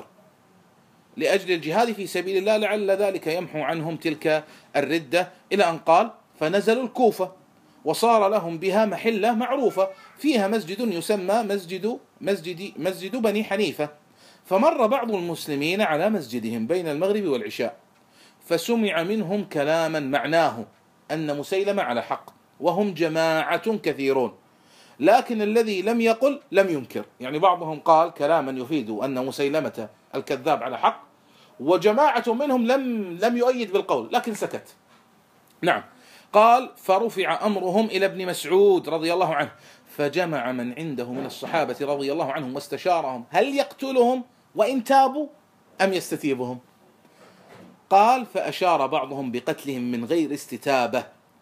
لأجل الجهاد في سبيل الله لعل ذلك يمحو عنهم تلك الردة، إلى أن قال: فنزلوا الكوفة وصار لهم بها محلة معروفة فيها مسجد يسمى مسجد مسجد مسجد بني حنيفة، فمر بعض المسلمين على مسجدهم بين المغرب والعشاء فسمع منهم كلاما معناه أن مسيلمة على حق وهم جماعة كثيرون، لكن الذي لم يقل لم ينكر. يعني بعضهم قال كلاما يفيد أن مسيلمة الكذاب على حق، وجماعة منهم لم لم يؤيد بالقول لكن سكت. نعم، قال: فرفع أمرهم إلى ابن مسعود رضي الله عنه، فجمع من عنده من الصحابة رضي الله عنهم واستشارهم هل يقتلهم وإن تابوا أم يستتيبهم. قال: فأشار بعضهم بقتلهم من غير استتابة،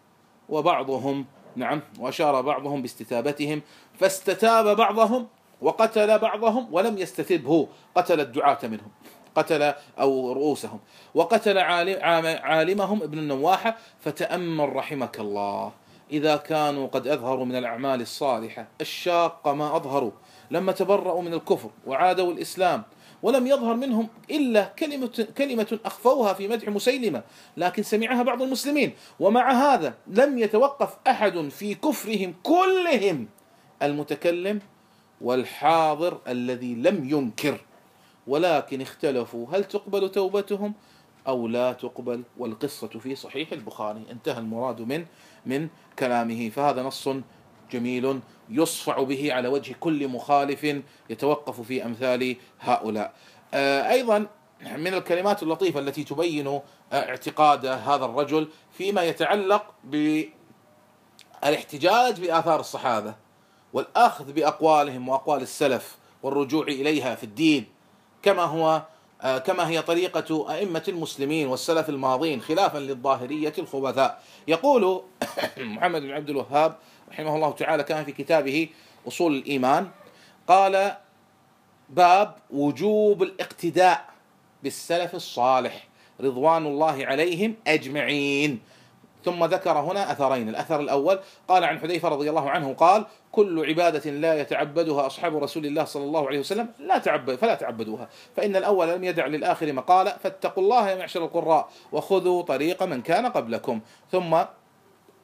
وبعضهم نعم وأشار بعضهم باستتابتهم، فاستتاب بعضهم وقتل بعضهم ولم يستتبه، قتل الدعاة منهم، قتل أو رؤوسهم، وقتل عالمهم ابن النواحة. فتأمل رحمك الله إذا كانوا قد أظهروا من الأعمال الصالحة الشاقة ما أظهروا لما تبرأوا من الكفر وعادوا الإسلام، ولم يظهر منهم إلا كلمة, كلمة أخفوها في مدح مسيلمة لكن سمعها بعض المسلمين، ومع هذا لم يتوقف أحد في كفرهم كلهم، المتكلم والحاضر الذي لم ينكر، ولكن اختلفوا هل تقبل توبتهم أو لا تقبل، والقصة في صحيح البخاري. انتهى المراد من من كلامه. فهذا نص جميل يصفع به على وجه كل مخالف يتوقف في أمثال هؤلاء. أيضا من الكلمات اللطيفة التي تبين اعتقاد هذا الرجل فيما يتعلق بالاحتجاج بآثار الصحابة والأخذ بأقوالهم وأقوال السلف والرجوع إليها في الدين، كما هو كما هي طريقة أئمة المسلمين والسلف الماضين خلافا للظاهرية الخبثاء. يقول محمد بن عبد الوهاب رحمه الله تعالى كان في كتابه أصول الإيمان، قال: باب وجوب الاقتداء بالسلف الصالح رضوان الله عليهم أجمعين. ثم ذكر هنا أثرين. الأثر الأول قال عن حذيفة رضي الله عنه قال: كل عبادة لا يتعبدها أصحاب رسول الله صلى الله عليه وسلم لا تعبد فلا تعبدوها، فإن الأول لم يدع للآخر مقالا، فاتقوا الله يا معشر القراء وخذوا طريق من كان قبلكم. ثم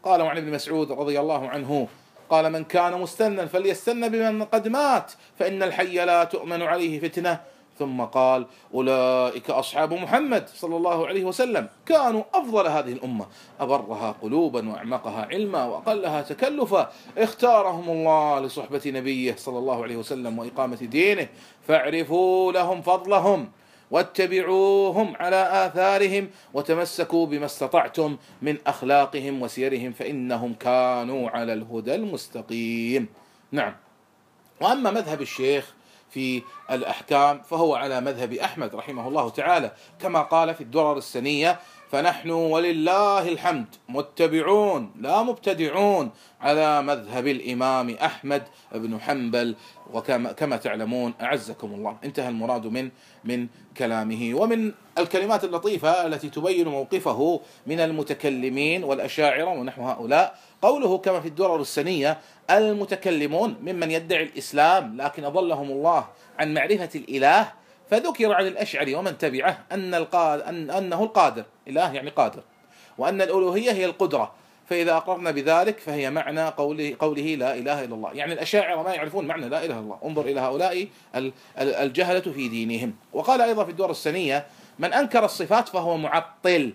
قال وعن ابن مسعود رضي الله عنه قال من كان مستنا فليستن بمن قد مات فإن الحي لا تؤمن عليه فتنة. ثم قال أولئك أصحاب محمد صلى الله عليه وسلم كانوا أفضل هذه الأمة أبرها قلوبا وأعمقها علما وأقلها تكلفا اختارهم الله لصحبة نبيه صلى الله عليه وسلم وإقامة دينه فاعرفوا لهم فضلهم واتبعوهم على آثارهم وتمسكوا بما استطعتم من أخلاقهم وسيرهم فإنهم كانوا على الهدى المستقيم. نعم. وأما مذهب الشيخ في الأحكام فهو على مذهب أحمد رحمه الله تعالى كما قال في الدرر السنية فنحن ولله الحمد متبعون لا مبتدعون على مذهب الإمام أحمد بن حنبل وكما كما تعلمون أعزكم الله. انتهى المراد من من كلامه. ومن الكلمات اللطيفة التي تبين موقفه من المتكلمين والأشاعرة ونحو هؤلاء قوله كما في الدرر السنية المتكلمون ممن يدعي الإسلام لكن أضلهم الله عن معرفة الإله، فذكر عن الأشعري ومن تبعه أن القادر أن أنه القادر، إله يعني قادر، وأن الألوهية هي القدرة، فإذا أقررنا بذلك فهي معنى قوله, قوله لا إله إلا الله. يعني الأشاعرة ما يعرفون معنى لا إله إلا الله. انظر إلى هؤلاء الجهلة في دينهم. وقال أيضا في الدور السنية من أنكر الصفات فهو معطل،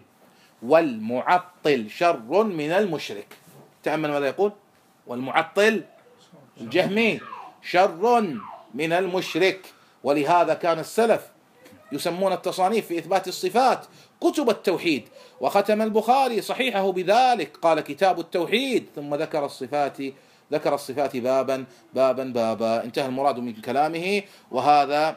والمعطل شر من المشرك. تأمل ماذا يقول، والمعطل الجهمي شر من المشرك. ولهذا كان السلف يسمون التصانيف في إثبات الصفات كتب التوحيد، وختم البخاري صحيحه بذلك قال كتاب التوحيد ثم ذكر الصفات ذكر الصفات بابا بابا بابا. انتهى المراد من كلامه. وهذا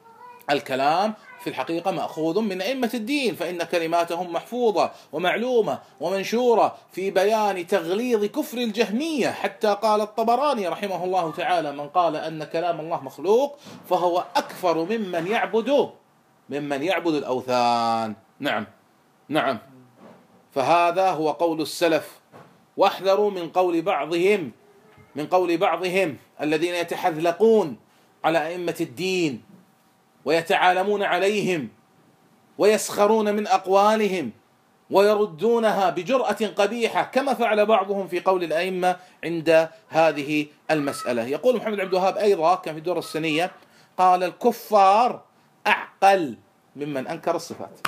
الكلام في الحقيقة مأخوذ من أئمة الدين، فإن كلماتهم محفوظة ومعلومة ومنشورة في بيان تغليظ كفر الجهمية، حتى قال الطبراني رحمه الله تعالى من قال أن كلام الله مخلوق فهو أكفر ممن يعبد ممن يعبد الأوثان. نعم نعم. فهذا هو قول السلف، واحذروا من قول بعضهم من قول بعضهم الذين يتحذلقون على أئمة الدين ويتعالمون عليهم ويسخرون من أقوالهم ويردونها بجرأة قبيحة كما فعل بعضهم في قول الأئمة عند هذه المسألة. يقول محمد عبد الوهاب أيضا كان في الدور السنية قال الكفار أعقل ممن أنكر الصفات.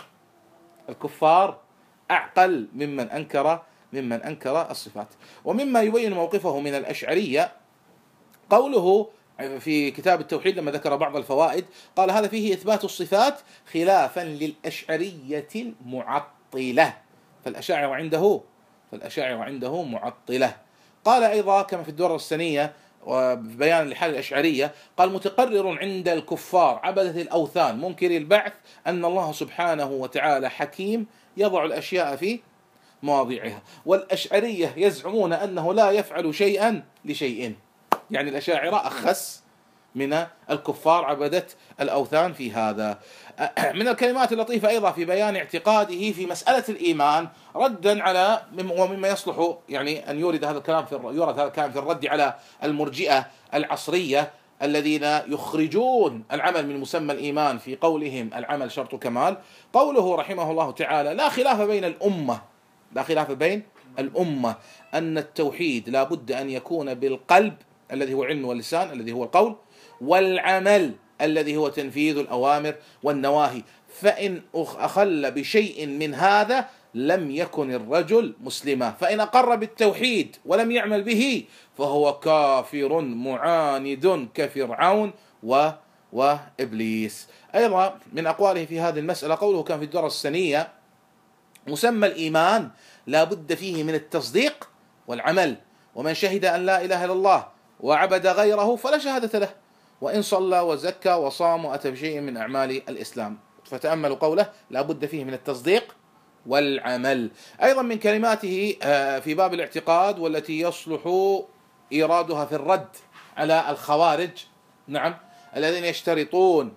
الكفار أعقل ممن أنكر ممن أنكر الصفات. ومما يبين موقفه من الأشعرية قوله في كتاب التوحيد لما ذكر بعض الفوائد قال هذا فيه إثبات الصفات خلافا للأشعرية المعطلة، فالأشاعرة عنده فالأشاعرة عنده معطلة. قال أيضا كما في الدورة السنية وبيان لحال الأشعرية قال متقرر عند الكفار عبدة الأوثان منكر البعث أن الله سبحانه وتعالى حكيم يضع الأشياء في مواضعها، والأشعرية يزعمون أنه لا يفعل شيئا لشيء. يعني الأشاعرة أخس من الكفار عبدة الأوثان في هذا. من الكلمات اللطيفة أيضا في بيان اعتقاده في مسألة الإيمان ردا على ومما يصلح يعني أن يورد هذا الكلام في يورد هذا الكلام في الرد على المرجئة العصرية الذين يخرجون العمل من مسمى الإيمان في قولهم العمل شرط كمال. قوله رحمه الله تعالى لا خلاف بين الأمة لا خلاف بين الأمة أن التوحيد لا بد أن يكون بالقلب الذي هو علم واللسان الذي هو القول، والعمل الذي هو تنفيذ الأوامر والنواهي، فإن أخل بشيء من هذا لم يكن الرجل مسلما، فإن أقر بالتوحيد ولم يعمل به فهو كافر معاند كفرعون و وإبليس. أيضا من أقواله في هذه المسألة قوله كان في الدرة السنية مسمى الإيمان لا بد فيه من التصديق والعمل، ومن شهد أن لا إله إلا الله وعبد غيره فلا شهادة له، وإن صلى وزكى وصام وأتى بشيء من أعمال الإسلام. فتأملوا قوله لا بد فيه من التصديق والعمل. أيضا من كلماته في باب الاعتقاد والتي يصلح إيرادها في الرد على الخوارج، نعم، الذين يشترطون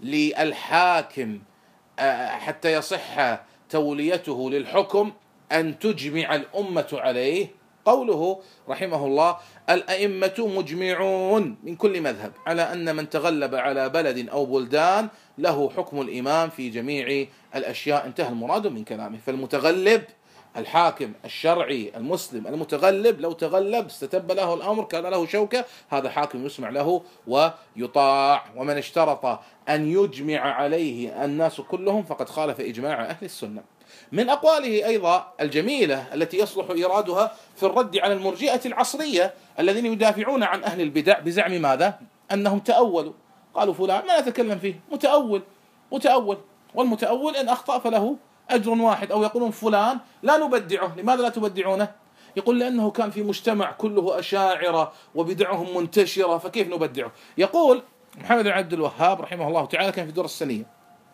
للحاكم حتى يصح توليته للحكم أن تجمع الأمة عليه. قوله رحمه الله الأئمة مجمعون من كل مذهب على أن من تغلب على بلد أو بلدان له حكم الإمام في جميع الأشياء. انتهى المراد من كلامه. فالمتغلب الحاكم الشرعي المسلم المتغلب لو تغلب استتب له الأمر كان له شوكة، هذا حاكم يسمع له ويطاع. ومن اشترط أن يجمع عليه الناس كلهم فقد خالف إجماع أهل السنة. من أقواله أيضا الجميلة التي يصلح إيرادها في الرد على المرجئة العصرية الذين يدافعون عن أهل البدع بزعم ماذا؟ أنهم تأولوا. قالوا فلان ما نتكلم فيه متأول متأول، والمتأول إن أخطأ فله أجر واحد. أو يقولون فلان لا نبدعه. لماذا لا تبدعونه؟ يقول لأنه كان في مجتمع كله أشاعرة وبدعهم منتشرة فكيف نبدعه؟ يقول محمد بن عبد الوهاب رحمه الله تعالى كان في الدور السنية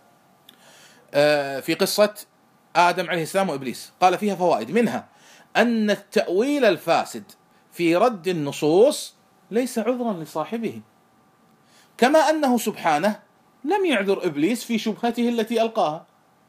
في قصة آدم عليه السلام وإبليس، قال فيها فوائد، منها أن التأويل الفاسد في رد النصوص ليس عذرا لصاحبه، كما أنه سبحانه لم يعذر إبليس في شبهته التي ألقاها.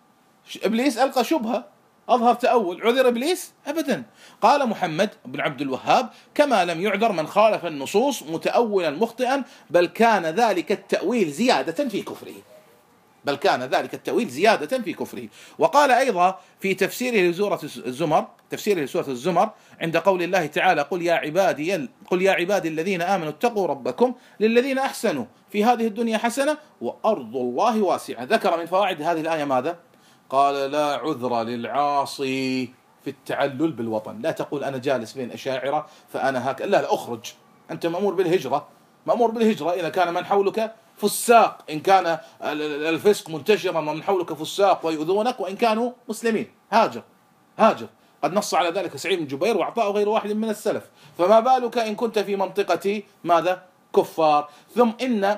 إبليس ألقى شبهة أظهر تأول، عذر إبليس؟ أبدا. قال محمد بن عبد الوهاب كما لم يعذر من خالف النصوص متأولا مخطئا، بل كان ذلك التأويل زيادة في كفره بل كان ذلك التأويل زيادة في كفره. وقال أيضا في تفسيره لسورة الزمر تفسيره لسورة الزمر عند قول الله تعالى قل يا عبادي قل يا عبادي الذين آمنوا اتقوا ربكم للذين أحسنوا في هذه الدنيا حسنة وأرض الله واسعة. ذكر من فوائد هذه الآية ماذا؟ قال لا عذر للعاصي في التعلل بالوطن. لا تقول أنا جالس بين أشاعرة فأنا هكذا، لا لا أخرج، أنت مأمور بالهجرة مأمور بالهجرة إذا كان من حولك فساق، إن كان الفسق منتشرا ومن حولك فساق ويؤذونك، وإن كانوا مسلمين هاجر هاجر. قد نص على ذلك سعيد بن جبير وأعطاه غير واحد من السلف، فما بالك إن كنت في منطقة ماذا؟ كفار. ثم إن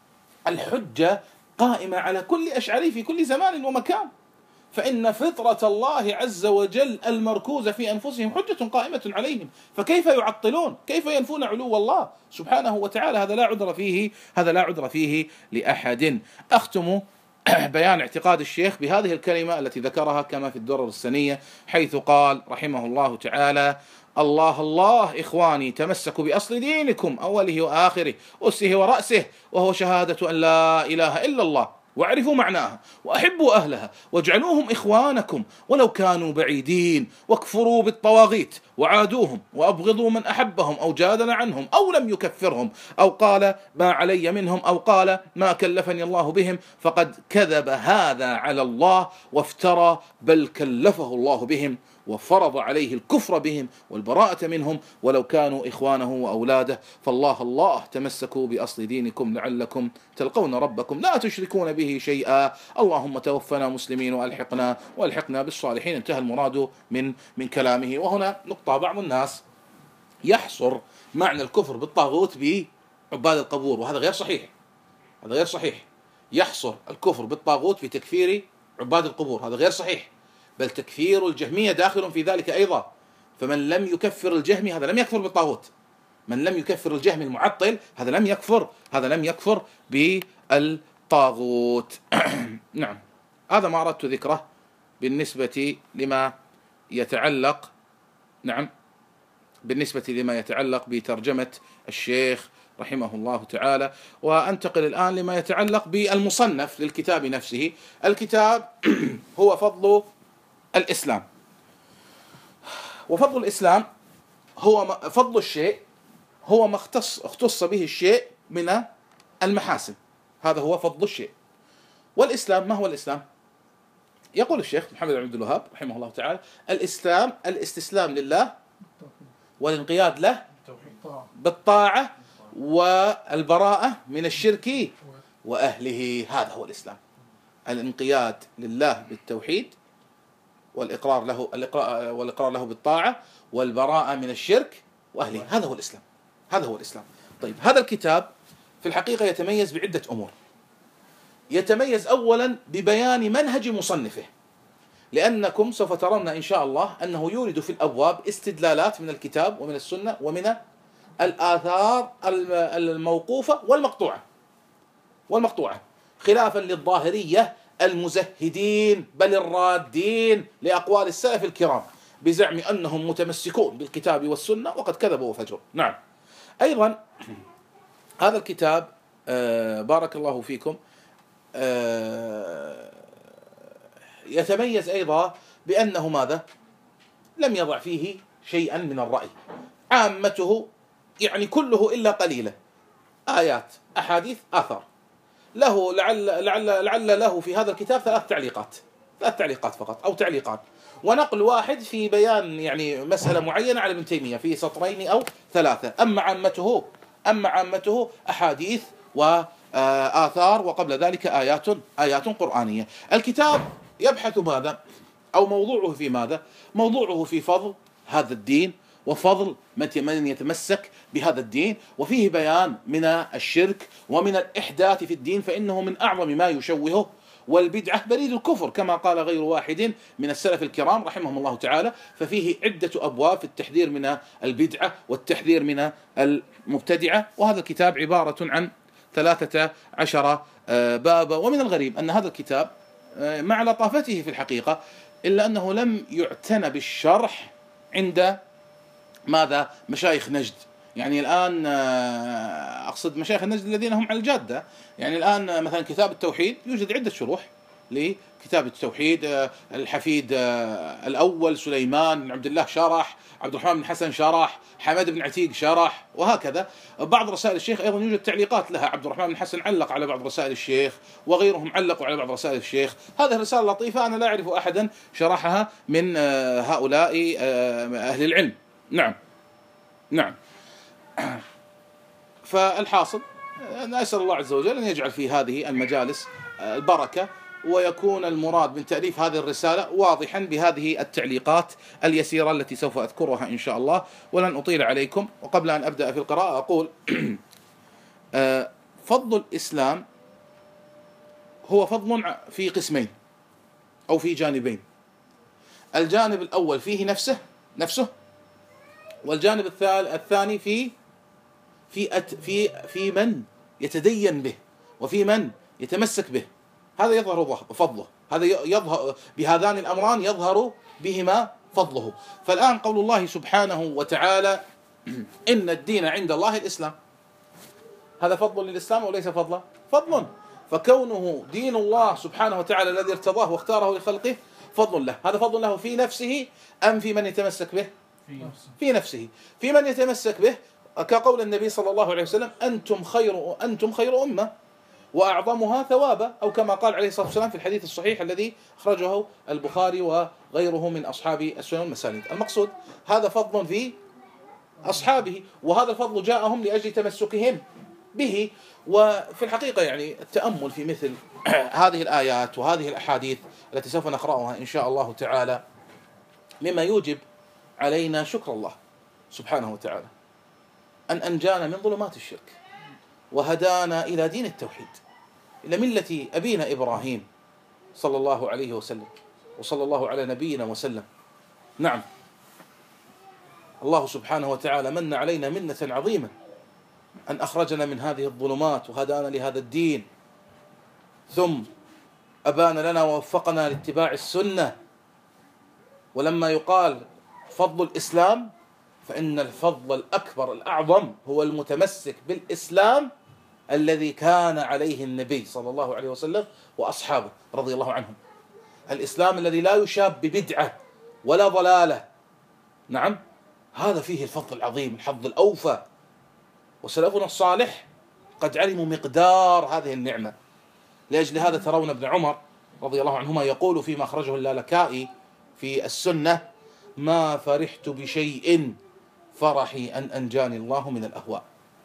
الحجة قائمة على كل أشعري في كل زمان ومكان، فإن فطرة الله عز وجل المركوزة في أنفسهم حجة قائمة عليهم، فكيف يعطلون؟ كيف ينفون علو الله سبحانه وتعالى؟ هذا لا عذر فيه هذا لا عذر فيه لأحد. أختم بيان اعتقاد الشيخ بهذه الكلمة التي ذكرها كما في الدرر السنية، حيث قال رحمه الله تعالى الله الله إخواني تمسكوا بأصل دينكم أوله وآخره أسه ورأسه، وهو شهادة أن لا إله إلا الله، واعرفوا معناها وأحبوا أهلها واجعلوهم إخوانكم ولو كانوا بعيدين، واكفروا بالطواغيت وعادوهم وأبغضوا من أحبهم أو جادل عنهم أو لم يكفرهم أو قال ما علي منهم أو قال ما كلفني الله بهم، فقد كذب هذا على الله وافترى، بل كلفه الله بهم وفرض عليه الكفر بهم والبراءة منهم ولو كانوا إخوانه وأولاده. فالله الله تمسكوا بأصل دينكم لعلكم تلقون ربكم لا تشركون به شيئا، اللهم توفنا مسلمين وألحقنا وألحقنا بالصالحين. انتهى المراد من من كلامه. وهنا نقطة، بعض الناس يحصر معنى الكفر بالطاغوت بعباد القبور، وهذا غير صحيح هذا غير صحيح يحصر الكفر بالطاغوت في تكفير عباد القبور، هذا غير صحيح، بل تكفير الجهمية داخل في ذلك أيضا. فمن لم يكفر الجهمي هذا لم يكفر بالطاغوت، من لم يكفر الجهمي المعطل هذا لم يكفر هذا لم يكفر بالطاغوت. نعم، هذا ما أردت ذكره بالنسبة لما يتعلق نعم بالنسبة لما يتعلق بترجمة الشيخ رحمه الله تعالى. وأنتقل الآن لما يتعلق بالمصنف للكتاب نفسه. الكتاب هو فضل الإسلام، وفضل الإسلام هو فضل الشيء هو ما اختص, اختص به الشيء من المحاسن، هذا هو فضل الشيء. والإسلام ما هو الإسلام؟ يقول الشيخ محمد بن عبد الوهاب رحمه الله تعالى الإسلام الاستسلام لله والانقياد له بالطاعة والبراءة من الشرك وأهله، هذا هو الإسلام، الانقياد لله بالتوحيد والإقرار له الإقرار والإقرار له بالطاعة والبراءة من الشرك وأهله، هذا هو الإسلام هذا هو الإسلام. طيب، هذا الكتاب في الحقيقة يتميز بعدة أمور. يتميز أولا ببيان منهج مصنفه، لأنكم سوف ترون إن شاء الله أنه يورد في الأبواب استدلالات من الكتاب ومن السنة ومن الآثار الموقوفة والمقطوعة والمقطوعة خلافا للظاهرية المزهدين بل الرادين لأقوال السلف الكرام بزعم أنهم متمسكون بالكتاب والسنة، وقد كذبوا وفجروا. نعم، أيضا هذا الكتاب آه بارك الله فيكم آه يتميز أيضا بأنه ماذا؟ لم يضع فيه شيئا من الرأي، عامته يعني كله إلا قليلة، آيات أحاديث آثار. له لعل لعل لعل له في هذا الكتاب ثلاث تعليقات، ثلاث تعليقات فقط أو تعليقات، ونقل واحد في بيان يعني مسألة معينة على ابن تيمية في سطرين أو ثلاثة. أما عامته أما عامته أحاديث وآثار، وقبل ذلك آيات آيات قرآنية. الكتاب يبحث ماذا أو موضوعه في ماذا؟ موضوعه في فضل هذا الدين وفضل من يتمسك بهذا الدين، وفيه بيان من الشرك ومن الإحداث في الدين، فإنه من أعظم ما يشوهه، والبدعة بريد الكفر كما قال غير واحد من السلف الكرام رحمهم الله تعالى. ففيه عدة أبواب في التحذير من البدعة والتحذير من المبتدعة، وهذا الكتاب عبارة عن ثلاثة عشر بابا. ومن الغريب أن هذا الكتاب مع لطافته في الحقيقة إلا أنه لم يعتنى بالشرح عند ماذا؟ مشايخ نجد. يعني الآن أقصد مشايخ النجد الذين هم على الجادة. يعني الآن مثلا كتاب التوحيد يوجد عدة شروح لكتاب التوحيد، الحفيد الأول سليمان بن عبد الله شرح، عبد الرحمن بن حسن شرح، حماد بن عتيق شرح، وهكذا. بعض رسائل الشيخ أيضا يوجد تعليقات لها، عبد الرحمن بن حسن علق على بعض رسائل الشيخ، وغيرهم علقوا على بعض رسائل الشيخ. هذه الرسالة لطيفة، أنا لا أعرف أحدا شرحها من هؤلاء أهل العلم. نعم نعم. فالحاصل نسأل الله عز وجل أن يجعل في هذه المجالس البركة، ويكون المراد من تأليف هذه الرسالة واضحا بهذه التعليقات اليسيرة التي سوف أذكرها إن شاء الله، ولن أطيل عليكم. وقبل أن أبدأ في القراءة أقول فضل الإسلام هو فضل في قسمين أو في جانبين. الجانب الأول فيه نفسه نفسه والجانب الثاني في في في في من يتدين به وفي من يتمسك به. هذا يظهر فضله، هذا يظهر بهذان الأمران يظهر بهما فضله. فالآن قول الله سبحانه وتعالى إن الدين عند الله الإسلام، هذا فضل للإسلام وليس فضلا؟ فضل. فكونه دين الله سبحانه وتعالى الذي ارتضاه واختاره لخلقه فضل له. هذا فضل له في نفسه أم في من يتمسك به؟ في نفسه. في من يتمسك به كقول النبي صلى الله عليه وسلم أنتم خير أنتم خير أمة وأعظمها ثوابا، أو كما قال عليه الصلاة والسلام في الحديث الصحيح الذي أخرجه البخاري وغيره من أصحاب السنن والمسانيد. المقصود هذا فضل في أصحابه، وهذا الفضل جاءهم لأجل تمسكهم به. وفي الحقيقة يعني التأمل في مثل هذه الآيات وهذه الأحاديث التي سوف نقرأها إن شاء الله تعالى مما يوجب علينا شكر الله سبحانه وتعالى أن أنجانا من ظلمات الشرك وهدانا إلى دين التوحيد، إلى ملة أبينا إبراهيم صلى الله عليه وسلم، وصلى الله على نبينا وسلم. نعم، الله سبحانه وتعالى من علينا منة عظيمة أن أخرجنا من هذه الظلمات وهدانا لهذا الدين، ثم أبان لنا ووفقنا لاتباع السنة. ولما يقال فضل الإسلام فإن الفضل الأكبر الأعظم هو المتمسك بالإسلام الذي كان عليه النبي صلى الله عليه وسلم وأصحابه رضي الله عنهم، الإسلام الذي لا يشاب ببدعة ولا ضلالة. نعم، هذا فيه الفضل العظيم، الحظ الأوفى. وسلفنا الصالح قد علموا مقدار هذه النعمة. لأجل هذا ترون ابن عمر رضي الله عنهما يقول فيما أخرجه اللالكائي في السنة: ما فرحت بشيء فرحي أن أنجاني الله من الأهواء.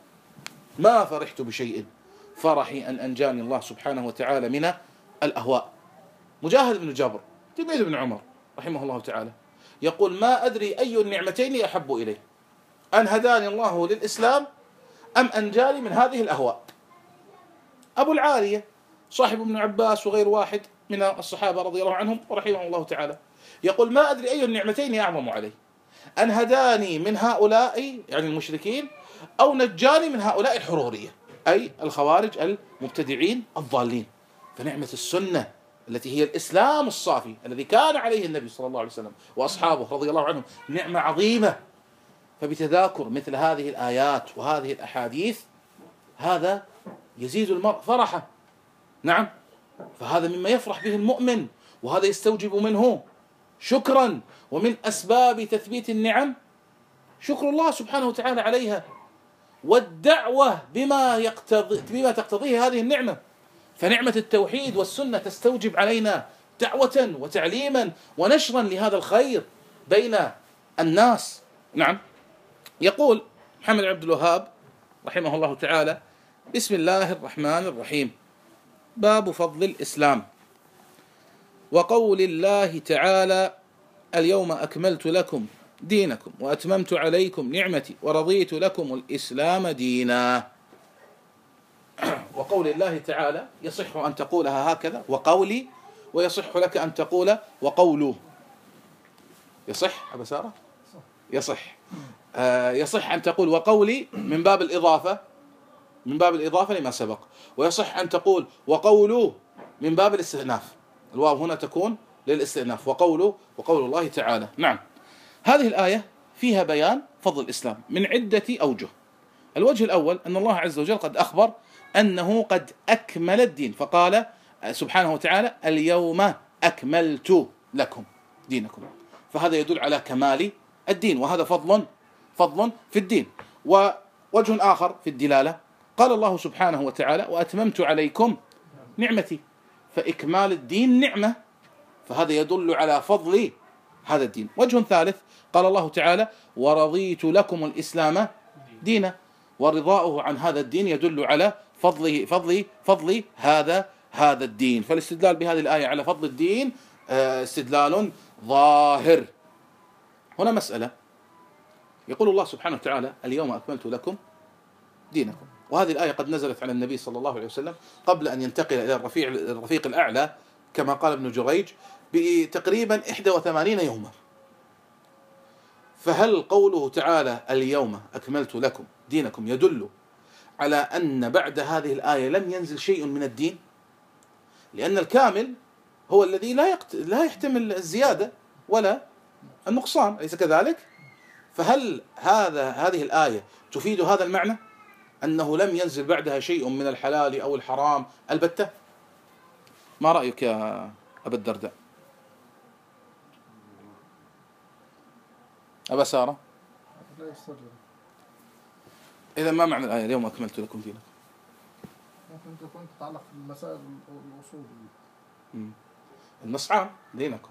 ما فرحت بشيء فرحي أن أنجاني الله سبحانه وتعالى من الأهواء. مجاهد بن جبر تلميذ ابن عمر رحمه الله تعالى يقول: ما أدري أي النعمتين أحب إلي، أن هداني الله للإسلام أم أنجاني من هذه الأهواء. أبو العالية صاحب ابن عباس وغير واحد من الصحابة رضي الله عنهم ورحمه الله تعالى يقول: ما أدري أي النعمتين أعظم علي، أن هداني من هؤلاء يعني المشركين أو نجاني من هؤلاء الحرورية أي الخوارج المبتدعين الضالين. فنعمة السنة التي هي الإسلام الصافي الذي كان عليه النبي صلى الله عليه وسلم وأصحابه رضي الله عنهم نعمة عظيمة. فبتذاكر مثل هذه الآيات وهذه الأحاديث هذا يزيد المرء فرحا. نعم، فهذا مما يفرح به المؤمن، وهذا يستوجب منه شكرا، ومن أسباب تثبيت النعم شكر الله سبحانه وتعالى عليها، والدعوة بما يقتضي بما تقتضيه هذه النعمة. فنعمة التوحيد والسنة تستوجب علينا دعوة وتعليما ونشرا لهذا الخير بين الناس. نعم. يقول محمد عبد الوهاب رحمه الله تعالى: بسم الله الرحمن الرحيم. باب فضل الإسلام. وقول الله تعالى: اليوم أكملت لكم دينكم وأتممت عليكم نعمتي ورضيت لكم الإسلام دينا. وقول الله تعالى يصح أن تقولها هكذا وقولي، ويصح لك أن تقول وقوله. يصح أبا سارة؟ يصح. آه يصح أن تقول وقولي من باب الإضافة، من باب الإضافة لما سبق، ويصح أن تقول وقوله من باب الاستئناف. الواو هنا تكون للاستئناف. وقوله وقول الله تعالى. نعم. هذه الآية فيها بيان فضل الإسلام من عدة أوجه. الوجه الأول أن الله عز وجل قد أخبر أنه قد أكمل الدين، فقال سبحانه وتعالى: اليوم أكملت لكم دينكم، فهذا يدل على كمال الدين، وهذا فضل فضل في الدين. ووجه آخر في الدلالة قال الله سبحانه وتعالى: وأتممت عليكم نعمتي، فإكمال الدين نعمة، فهذا يدل على فضل هذا الدين. وجه ثالث قال الله تعالى: ورضيت لكم الإسلام دينا، ورضاؤه عن هذا الدين يدل على فضله فضل فضل هذا هذا الدين. فالاستدلال بهذه الآية على فضل الدين استدلال ظاهر. هنا مسألة، يقول الله سبحانه وتعالى: اليوم أكملت لكم دينكم، وهذه الآية قد نزلت على النبي صلى الله عليه وسلم قبل أن ينتقل إلى الرفيع الرفيق الأعلى كما قال ابن جريج بتقريبا إحدى وثمانين يوما. فهل قوله تعالى: اليوم أكملت لكم دينكم يدل على أن بعد هذه الآية لم ينزل شيء من الدين؟ لأن الكامل هو الذي لا يقت... لا يحتمل الزيادة ولا النقصان، أليس كذلك؟ فهل هذا هذه الآية تفيد هذا المعنى، أنه لم ينزل بعدها شيء من الحلال أو الحرام البتة؟ ما رأيك يا أبا الدرداء؟ أبا سارة؟ إذا ما معنى الآية اليوم أكملت لكم دينكم؟ ممكن تكون تتعلق بالمسائل الأصول. النص عام دينكم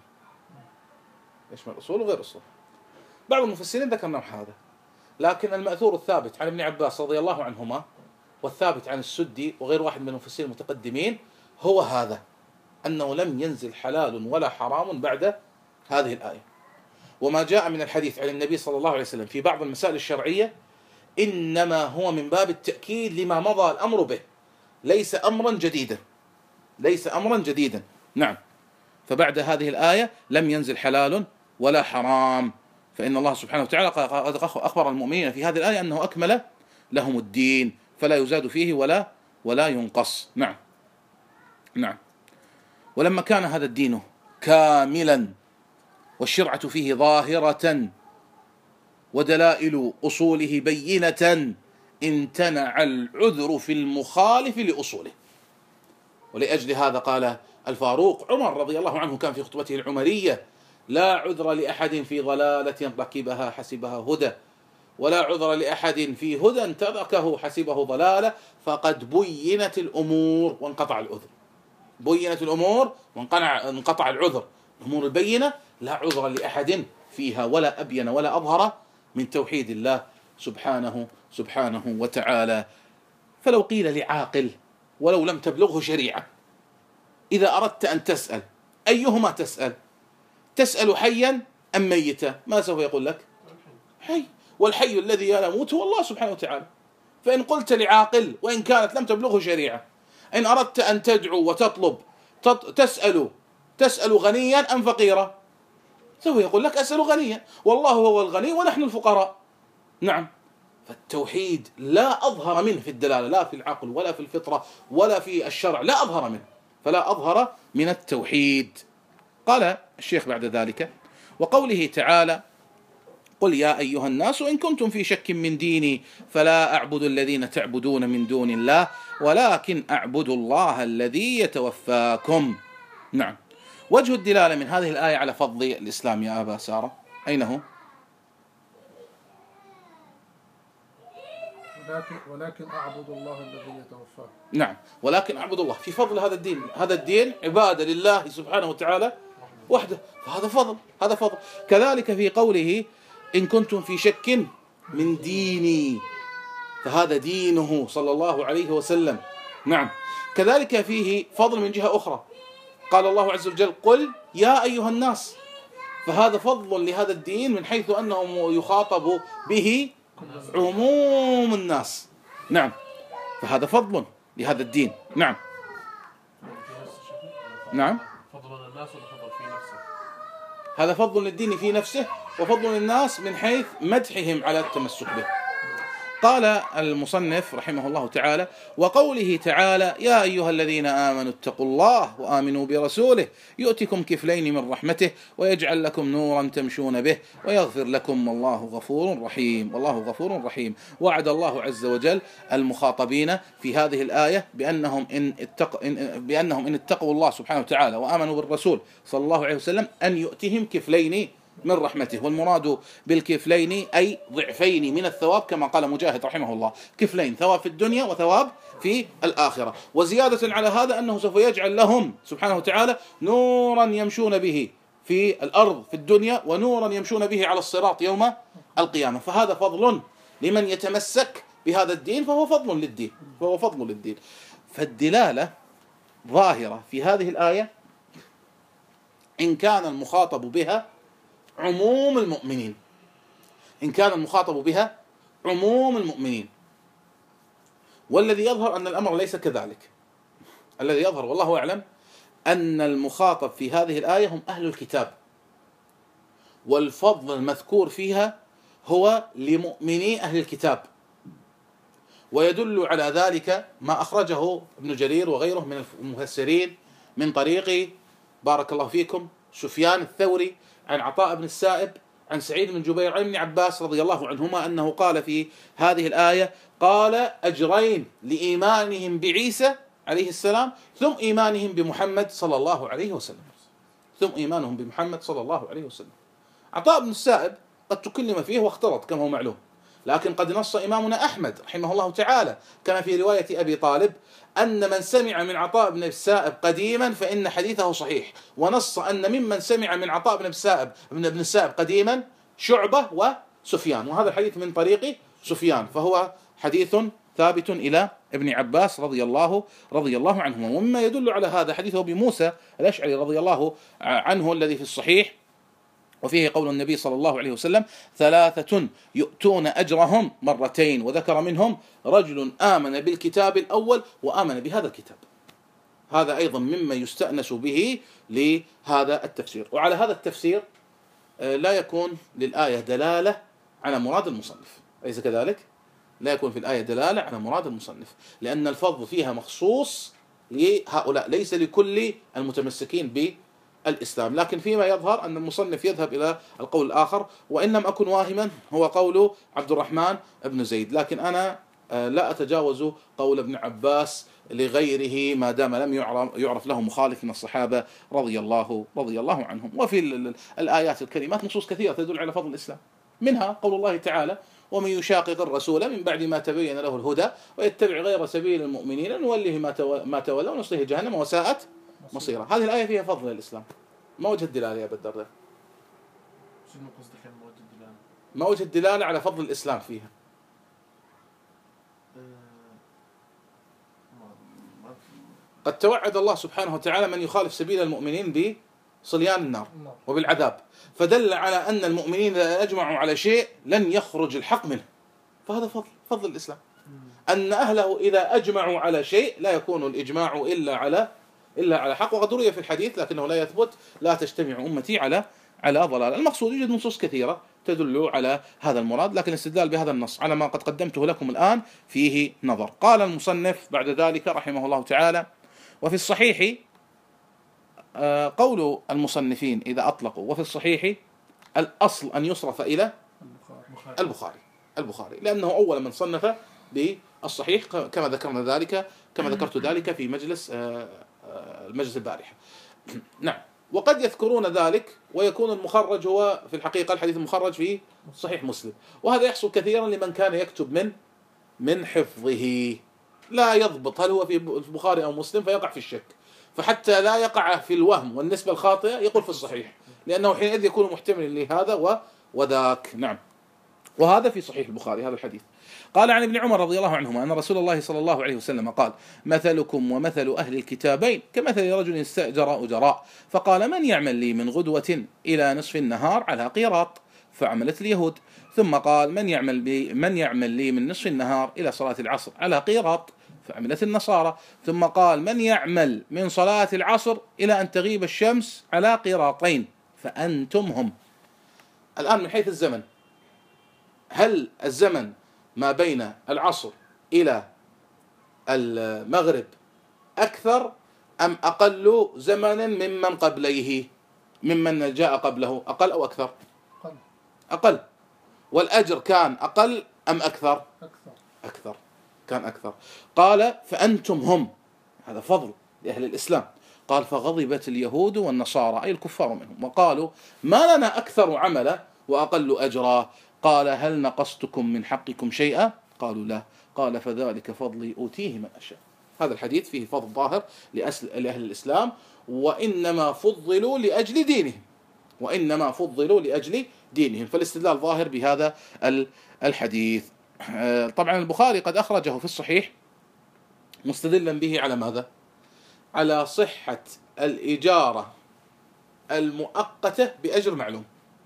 يشمل أصول وغير أصول. بعض المفسرين ذكر نوع هذا، لكن المأثور الثابت عن ابن عباس رضي الله عنهما والثابت عن السدي وغير واحد من المفسرين المتقدمين هو هذا، أنه لم ينزل حلال ولا حرام بعد هذه الآية. وما جاء من الحديث عن النبي صلى الله عليه وسلم في بعض المسائل الشرعية إنما هو من باب التأكيد لما مضى الأمر به، ليس أمرا جديدا، ليس أمرا جديدا. نعم. فبعد هذه الآية لم ينزل حلال ولا حرام، فإن الله سبحانه وتعالى قد أخبر المؤمنين في هذه الآية أنه أكمل لهم الدين، فلا يزاد فيه ولا ولا ينقص. نعم. نعم. ولما كان هذا الدين كاملا والشرعة فيه ظاهرة ودلائل أصوله بينة امتنع العذر في المخالف لأصوله. ولأجل هذا قال الفاروق عمر رضي الله عنه كان في خطبته العمرية: لا عذر لأحد في ضلالة ركبها حسبها هدى، ولا عذر لأحد في هدى تركه حسبه ضلالة، فقد بينت الأمور وانقطع العذر. بينت الأمور وانقطع العذر. الأمور البينة لا عذر لأحد فيها، ولا أبين ولا أظهر من توحيد الله سبحانه سبحانه وتعالى. فلو قيل لعاقل ولو لم تبلغه شريعة: إذا أردت أن تسأل أيهما تسأل؟ تسأل حيا أم ميتا؟ ما سوف يقول لك؟ حي. والحي الذي لا يموت هو الله سبحانه وتعالى. فإن قلت لعاقل وإن كانت لم تبلغه شريعة: إن أردت أن تدعو وتطلب تسأل تسأل غنيا أم فقيرا؟ سوف يقول لك: أسأل غنيا، والله هو الغني ونحن الفقراء. نعم. فالتوحيد لا أظهر منه في الدلالة، لا في العقل ولا في الفطرة ولا في الشرع، لا أظهر منه، فلا أظهر من التوحيد. قال الشيخ بعد ذلك: وقوله تعالى: قل يا أيها الناس إن كنتم في شك من ديني فلا أعبد الذين تعبدون من دون الله ولكن أعبد الله الذي يتوفاكم. نعم. وجه الدلالة من هذه الآية على فضل الإسلام يا أبا سارة أين هو؟ ولكن ولكن أعبد الله الذي يتوفاه. نعم، ولكن أعبد الله في فضل هذا الدين. هذا الدين عبادة لله سبحانه وتعالى وحده، فهذا فضل، هذا فضل. كذلك في قوله إن كنتم في شك من ديني، فهذا دينه صلى الله عليه وسلم. نعم، كذلك فيه فضل من جهة أخرى، قال الله عز وجل قل يا أيها الناس، فهذا فضل لهذا الدين من حيث أنه يخاطب به عموم الناس. نعم، فهذا فضل لهذا الدين. نعم نعم، فضل للناس ولا فضل في نفسه؟ هذا فضل للدين في نفسه وفضل للناس من حيث مدحهم على التمسك به. قال المصنف رحمه الله تعالى وقوله تعالى يا أيها الذين آمنوا اتقوا الله وآمنوا برسوله يؤتكم كفلين من رحمته ويجعل لكم نورا تمشون به ويغفر لكم والله غفور رحيم. والله غفور رحيم. وعد الله عز وجل المخاطبين في هذه الآية بأنهم إن, اتق... إن... بأنهم إن اتقوا الله سبحانه وتعالى وآمنوا بالرسول صلى الله عليه وسلم أن يؤتهم كفلين من رحمته. والمراد بالكفلين أي ضعفين من الثواب كما قال مجاهد رحمه الله، كفلين، ثواب في الدنيا وثواب في الآخرة. وزيادة على هذا أنه سوف يجعل لهم سبحانه وتعالى نورا يمشون به في الأرض في الدنيا ونورا يمشون به على الصراط يوم القيامة. فهذا فضل لمن يتمسك بهذا الدين، فهو فضل للدين، فهو فضل للدين. فالدلالة ظاهرة في هذه الآية إن كان المخاطب بها عموم المؤمنين، إن كان المخاطب بها عموم المؤمنين. والذي يظهر أن الأمر ليس كذلك. الذي يظهر والله أعلم أن المخاطب في هذه الآية هم أهل الكتاب، والفضل المذكور فيها هو لمؤمني أهل الكتاب. ويدل على ذلك ما أخرجه ابن جرير وغيره من المفسرين من طريق بارك الله فيكم سفيان الثوري عن عطاء بن السائب عن سعيد بن جبير عن ابن عباس رضي الله عنهما أنه قال في هذه الآية قال أجرين لإيمانهم بعيسى عليه السلام ثم إيمانهم بمحمد صلى الله عليه وسلم، ثم إيمانهم بمحمد صلى الله عليه وسلم. عطاء بن السائب قد تكلم فيه واختلط كما هو معلوم، لكن قد نص إمامنا أحمد رحمه الله تعالى كما في رواية أبي طالب أن من سمع من عطاء بن السائب قديما فإن حديثه صحيح، ونص أن ممن سمع من عطاء بن السائب بن ابن السائب قديما شعبة وسفيان، وهذا الحديث من طريق سفيان، فهو حديث ثابت إلى ابن عباس رضي الله رضي الله عنهما. ومما يدل على هذا حديث أبي موسى الأشعري رضي الله عنه الذي في الصحيح وفيه قول النبي صلى الله عليه وسلم ثلاثة يؤتون أجرهم مرتين، وذكر منهم رجل آمن بالكتاب الأول وآمن بهذا الكتاب. هذا أيضا مما يستأنس به لهذا التفسير. وعلى هذا التفسير لا يكون للآية دلالة على مراد المصنف، أليس كذلك؟ لا يكون في الآية دلالة على مراد المصنف، لأن الفضل فيها مخصوص لهؤلاء ليس لكل المتمسكين بالإسلام. لكن فيما يظهر أن المصنف يذهب إلى القول الآخر، وإن لم أكن واهما هو قول عبد الرحمن بن زيد، لكن أنا لا أتجاوز قول ابن عباس لغيره ما دام لم يعرف له مخالف من الصحابة رضي الله رضي الله عنهم. وفي الآيات الكريمات نصوص كثيرة تدل على فضل الإسلام، منها قول الله تعالى ومن يشاقق الرسول من بعد ما تبين له الهدى ويتبع غير سبيل المؤمنين نوله ما تولى ونصله جهنم وساءت مصيرا. هذه الآية فيها فضل الإسلام. ما وجه الدلالة يا أبا الدرداء؟ شنو قصدك عن موجه الدلالة؟ ما وجه الدلالة على فضل الإسلام فيها؟ قد توعد الله سبحانه وتعالى من يخالف سبيل المؤمنين بصليان النار وبالعذاب، فدل على أن المؤمنين إذا أجمعوا على شيء لن يخرج الحق منه، فهذا فضل فضل الإسلام. أن أهله إذا أجمعوا على شيء لا يكون الإجماع إلا على إلا على حق. وقد روي في الحديث لكنه لا يثبت لا تجتمع أمتي على على ضلال. المقصود يوجد نصوص كثيرة تدل على هذا المراد، لكن الاستدلال بهذا النص على ما قد قدمته لكم الآن فيه نظر. قال المصنف بعد ذلك رحمه الله تعالى وفي الصحيح قول المصنفين إذا أطلقوا وفي الصحيح الأصل أن يصرف إلى البخاري البخاري لأنه أول من صنف بالصحيح كما ذكرنا ذلك كما ذكرت ذلك في مجلس المجلس البارحة. نعم. وقد يذكرون ذلك ويكون المخرج هو في الحقيقة الحديث المخرج في صحيح مسلم، وهذا يحصل كثيرا لمن كان يكتب من من حفظه، لا يضبط هل هو في البخاري أو مسلم فيقع في الشك، فحتى لا يقع في الوهم والنسبة الخاطئة يقول في الصحيح، لأنه حينئذ يكون محتملا لهذا وذاك. نعم. وهذا في صحيح البخاري هذا الحديث. قال عن ابن عمر رضي الله عنهما أن رسول الله صلى الله عليه وسلم قال: مثلكم ومثل أهل الكتابين كمثل رجل استأجر أجراء فقال: من يعمل لي من غدوة إلى نصف النهار على قيراط، فعملت اليهود. ثم قال: من يعمل بي من يعمل لي من نصف النهار إلى صلاة العصر على قيراط، فعملت النصارى. ثم قال: من يعمل من صلاة العصر إلى أن تغيب الشمس على قيراطين، فأنتم هم. الآن من حيث الزمن، هل الزمن ما بين العصر إلى المغرب أكثر أم أقل زمنا ممن قبليه ممن جاء قبله؟ أقل أو أكثر؟ أقل. أقل. والأجر كان أقل أم أكثر؟ أكثر. أكثر، كان أكثر. قال: فأنتم هم، هذا فضل لأهل الإسلام. قال: فغضبت اليهود والنصارى أي الكفار منهم وقالوا: ما لنا أكثر عملا وأقل أجرا. قال: هل نقصتكم من حقكم شيئا؟ قالوا: لا. قال: فذلك فضلي أوتيه من أشاء. هذا الحديث فيه فضل ظاهر لأهل الإسلام، وإنما فضلوا لأجل دينهم وإنما فضلوا لأجل دينهم فالاستدلال ظاهر بهذا الحديث. طبعا البخاري قد أخرجه في الصحيح مستدلا به على ماذا؟ على صحة الإجارة المؤقتة بأجر معلوم،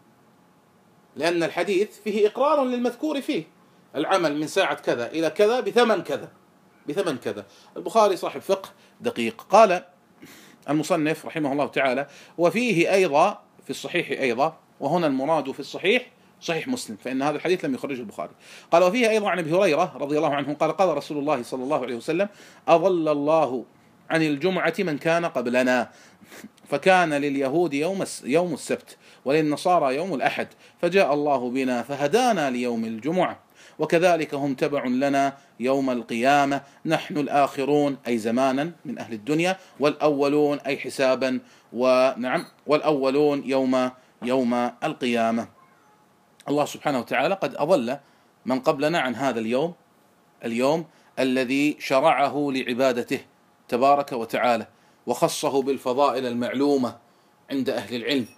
لأن الحديث فيه إقرار للمذكور فيه، العمل من ساعة كذا إلى كذا بثمن كذا بثمن كذا. البخاري صاحب فقه دقيق. قال المصنف رحمه الله تعالى: وفيه أيضا في الصحيح أيضا، وهنا المراد في الصحيح صحيح مسلم، فإن هذا الحديث لم يخرجه البخاري. قال: وفيه أيضا عن أبي هريرة رضي الله عنه قال: قال رسول الله صلى الله عليه وسلم: أضل الله عن الجمعة من كان قبلنا، فكان لليهود يوم يوم السبت وللنصارى يوم الأحد، فجاء الله بنا فهدانا ليوم الجمعة، وكذلك هم تبع لنا يوم القيامة، نحن الآخرون أي زمانا من أهل الدنيا، والأولون أي حسابا، ونعم والأولون يوم يوم القيامة. الله سبحانه وتعالى قد أضل من قبلنا عن هذا اليوم اليوم الذي شرعه لعبادته تبارك وتعالى، وخصه بالفضائل المعلومة عند أهل العلم.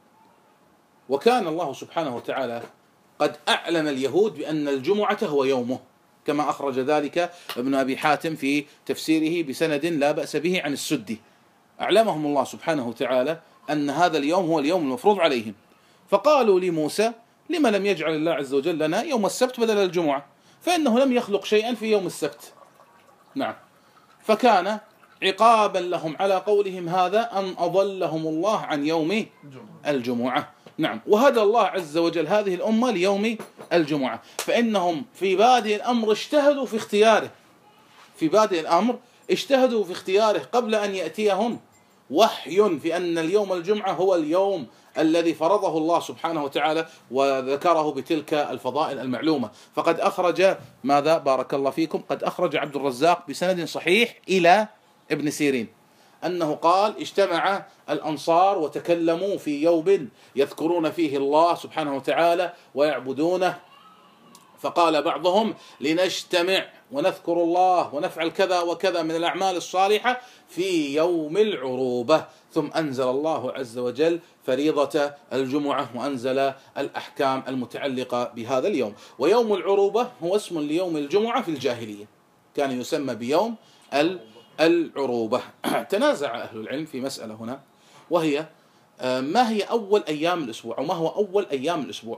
وكان الله سبحانه وتعالى قد أعلم اليهود بأن الجمعة هو يومه، كما أخرج ذلك ابن أبي حاتم في تفسيره بسند لا بأس به عن السدي. أعلمهم الله سبحانه وتعالى أن هذا اليوم هو اليوم المفروض عليهم، فقالوا لموسى: لما لم يجعل الله عز وجل لنا يوم السبت بدل الجمعة؟ فإنه لم يخلق شيئا في يوم السبت. نعم. فكان عقابا لهم على قولهم هذا أن أضلهم الله عن يوم الجمعة. نعم. وهدى الله عز وجل هذه الأمة ليوم الجمعة، فإنهم في بادئ الأمر اجتهدوا في اختياره في بادئ الأمر اجتهدوا في اختياره قبل أن يأتيهم وحي في أن اليوم الجمعة هو اليوم الذي فرضه الله سبحانه وتعالى وذكره بتلك الفضائل المعلومة. فقد أخرج ماذا؟ بارك الله فيكم. قد أخرج عبد الرزاق بسند صحيح إلى ابن سيرين أنه قال: اجتمع الأنصار وتكلموا في يوم يذكرون فيه الله سبحانه وتعالى ويعبدونه، فقال بعضهم: لنجتمع ونذكر الله ونفعل كذا وكذا من الأعمال الصالحة في يوم العروبة. ثم أنزل الله عز وجل فريضة الجمعة وأنزل الأحكام المتعلقة بهذا اليوم. ويوم العروبة هو اسم ليوم الجمعة في الجاهلية، كان يسمى بيوم العروبة. تنازع أهل العلم في مسألة هنا، وهي ما هي أول أيام الأسبوع، وما هو أول أيام الأسبوع؟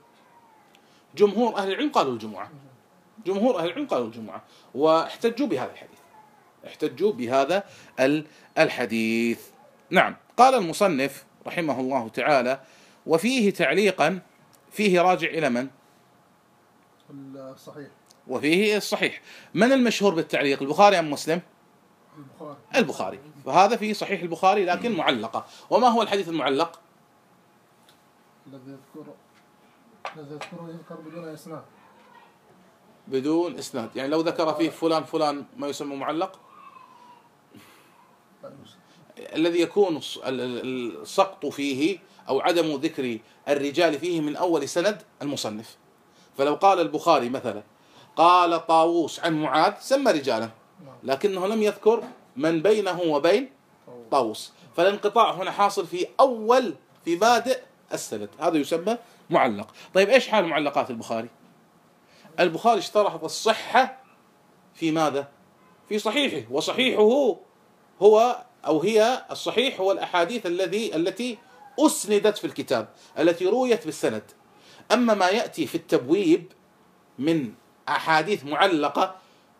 جمهور أهل العلم قالوا الجمعة جمهور أهل العلم قالوا الجمعة واحتجوا بهذا الحديث احتجوا بهذا الحديث. نعم. قال المصنف رحمه الله تعالى: وفيه تعليقا، فيه راجع إلى من؟ الصحيح. وفيه الصحيح. من المشهور بالتعليق، البخاري أم مسلم؟ البخاري. البخاري. فهذا في صحيح البخاري لكن معلقة. وما هو الحديث المعلق؟ الذي يذكره الذي يذكره يذكر بدون إسناد. بدون إسناد، يعني لو ذكر فيه فلان فلان ما يسمى معلق؟ الذي يكون السقط فيه أو عدم ذكر الرجال فيه من أول سند المصنف. فلو قال البخاري مثلا قال طاووس عن معاذ سمى رجالا، لكنه لم يذكر من بينه وبين طاووس، فالانقطاع هنا حاصل في أول في بادئ السند، هذا يسمى معلق. طيب إيش حال معلقات البخاري؟ البخاري اشترط الصحة في ماذا؟ في صحيحه، وصحيحه هو أو هي الصحيح هو الأحاديث الذي التي أسندت في الكتاب، التي رويت بالسند. أما ما يأتي في التبويب من أحاديث معلقة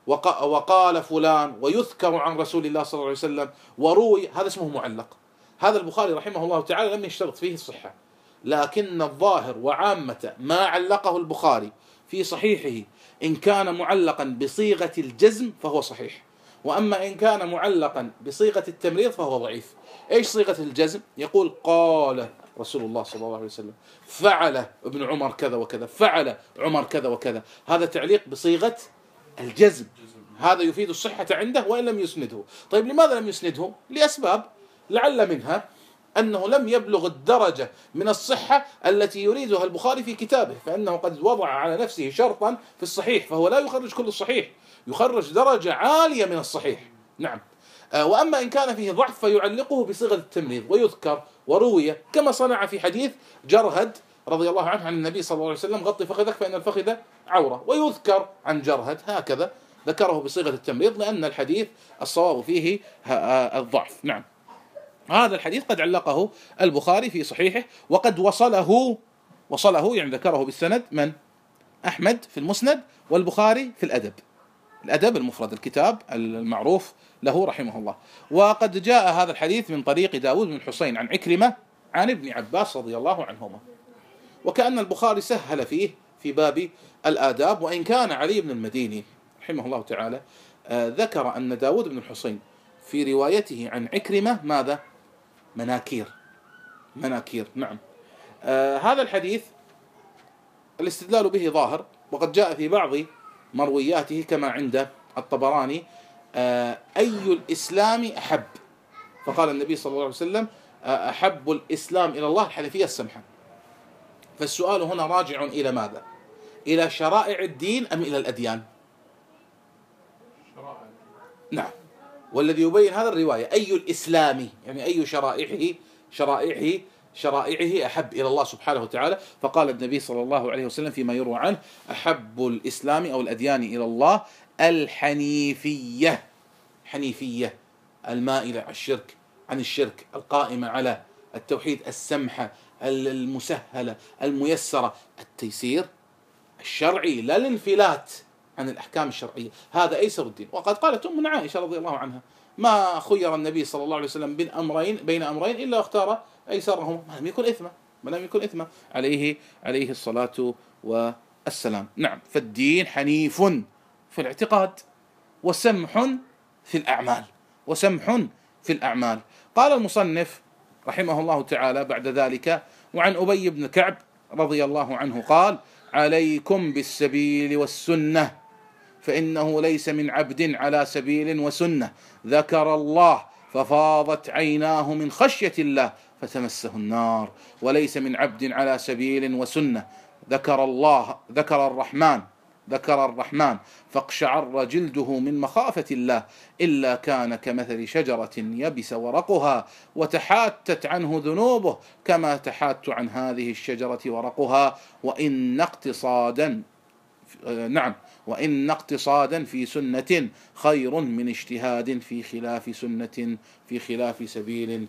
وقال فلان ويذكر عن رسول الله صلى الله عليه وسلم وروي، هذا اسمه معلق. هذا البخاري رحمه الله تعالى لم يشترط فيه الصحة، لكن الظاهر وعامة ما علقه البخاري في صحيحه إن كان معلقا بصيغة الجزم فهو صحيح، وأما إن كان معلقا بصيغة التمريض فهو ضعيف. إيش صيغة الجزم؟ يقول قال رسول الله صلى الله عليه وسلم، فعل ابن عمر كذا وكذا، فعل عمر كذا وكذا، هذا تعليق بصيغة الجزم، هذا يفيد الصحة عنده وإن لم يسنده. طيب لماذا لم يسنده؟ لأسباب، لعل منها أنه لم يبلغ الدرجة من الصحة التي يريدها البخاري في كتابه، فإنه قد وضع على نفسه شرطا في الصحيح، فهو لا يخرج كل الصحيح، يخرج درجة عالية من الصحيح. نعم. وأما إن كان فيه ضعف فيعلقه بصيغة التمريض ويذكر وروي، كما صنع في حديث جرهد رضي الله عنه عن النبي صلى الله عليه وسلم غطي فخذك فإن الفخذ عورة، ويذكر عن جرهد هكذا، ذكره بصيغة التمريض لأن الحديث الصواب فيه الضعف. نعم. هذا الحديث قد علقه البخاري في صحيحه، وقد وصله وصله يعني ذكره بالسند من؟ أحمد في المسند، والبخاري في الأدب، الأدب المفرد، الكتاب المعروف له رحمه الله. وقد جاء هذا الحديث من طريق داود بن حسين عن عكرمة عن ابن عباس رضي الله عنهما، وكأن البخاري سهل فيه في باب الآداب، وإن كان علي بن المديني رحمه الله تعالى ذكر أن داود بن الحسين في روايته عن عكرمة ماذا؟ مناكير مناكير نعم. آه هذا الحديث الاستدلال به ظاهر، وقد جاء في بعض مروياته كما عند الطبراني آه أي الإسلام أحب، فقال النبي صلى الله عليه وسلم آه أحب الإسلام إلى الله الحنيفية السمحة. فالسؤال هنا راجع إلى ماذا؟ إلى شرائع الدين أم إلى الأديان؟ شرائع. نعم. والذي يبين هذا الرواية أي الإسلام، يعني أي شرائعه شرائعه شرائعه أحب إلى الله سبحانه وتعالى. فقال النبي صلى الله عليه وسلم فيما يروى عنه أحب الإسلام أو الأديان إلى الله الحنيفية، حنيفية المائلة عن الشرك عن الشرك القائمة على التوحيد، السمحة المسهلة الميسرة، التيسير الشرعي لا الانفلات عن الأحكام الشرعية، هذا أيسر الدين. وقد قالت أمنا عائشة رضي الله عنها ما خير النبي صلى الله عليه وسلم بين أمرين بين أمرين إلا اختار أيسرهما، ما لم يكن إثما ما لم يكن إثما عليه عليه الصلاة والسلام. نعم. فالدين حنيف في الاعتقاد وسمح في الأعمال وسمح في الأعمال. قال المصنف رحمه الله تعالى بعد ذلك وعن أبي بن كعب رضي الله عنه قال عليكم بالسبيل والسنة فإنه ليس من عبد على سبيل وسنة ذكر الله ففاضت عيناه من خشية الله فتمسه النار، وليس من عبد على سبيل وسنة ذكر الله ذكر الرحمن ذكر الرحمن فاقشعر جلده من مخافة الله إلا كان كمثل شجرة يبس ورقها وتحاتت عنه ذنوبه كما تحات عن هذه الشجرة ورقها، وإن اقتصادا نعم وإن اقتصادا في سنة خير من اجتهاد في خلاف سنة في خلاف سبيل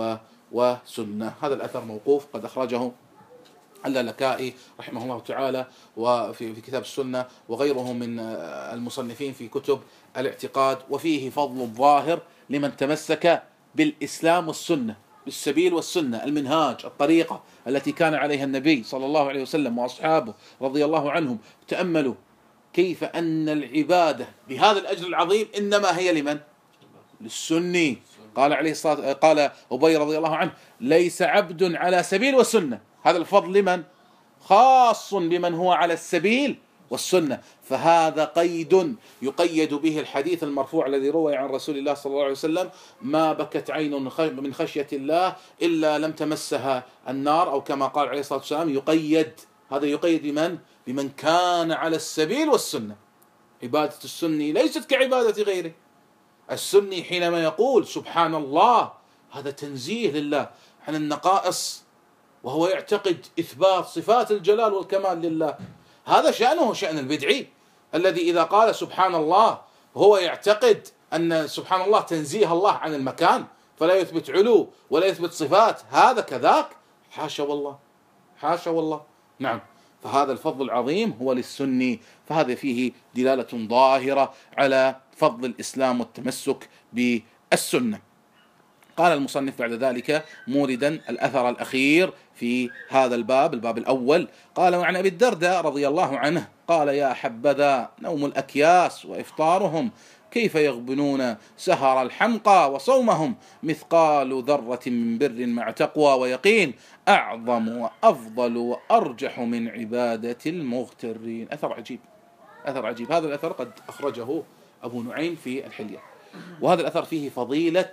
وسنة. هذا الأثر موقوف قد أخرجه اللالكائي رحمه الله تعالى وفي في كتاب السنة وغيره من المصنفين في كتب الاعتقاد، وفيه فضل الظاهر لمن تمسك بالإسلام والسنة، بالسبيل والسنة، المنهاج، الطريقة التي كان عليها النبي صلى الله عليه وسلم وأصحابه رضي الله عنهم. تأملوا كيف أن العبادة بهذا الأجر العظيم إنما هي لمن؟ للسني. قال عليه الصلاة قال أبي رضي الله عنه ليس عبد على سبيل وسنة، هذا الفضل لمن؟ خاص بمن هو على السبيل والسنة. فهذا قيد يقيد به الحديث المرفوع الذي روي عن رسول الله صلى الله عليه وسلم: ما بكت عين من خشية الله إلا لم تمسها النار، أو كما قال عليه الصلاة والسلام. يقيد، هذا يقيد بمن؟ بمن كان على السبيل والسنة. عبادة السني ليست كعبادة غيره. السني حينما يقول سبحان الله هذا تنزيه لله عن النقائص، وهو يعتقد إثبات صفات الجلال والكمال لله. هذا شأنه شأن البدعي الذي إذا قال سبحان الله هو يعتقد أن سبحان الله تنزيه الله عن المكان، فلا يثبت علو ولا يثبت صفات. هذا كذاك، حاشا والله، حاشا والله. نعم، فهذا الفضل العظيم هو للسني. فهذا فيه دلالة ظاهرة على فضل الإسلام والتمسك بالسنة. قال المصنف بعد ذلك موردا الأثر الأخير في هذا الباب، الباب الأول، قال: وعن أبي الدرداء رضي الله عنه قال: يا حبذا نوم الأكياس وإفطارهم، كيف يغبنون سهر الحمقى وصومهم، مثقال ذرة من بر مع تقوى ويقين، أعظم وأفضل وأرجح من عبادة المغترين. أثر عجيب، أثر عجيب. هذا الأثر قد أخرجه أبو نعيم في الحلية. وهذا الأثر فيه فضيلة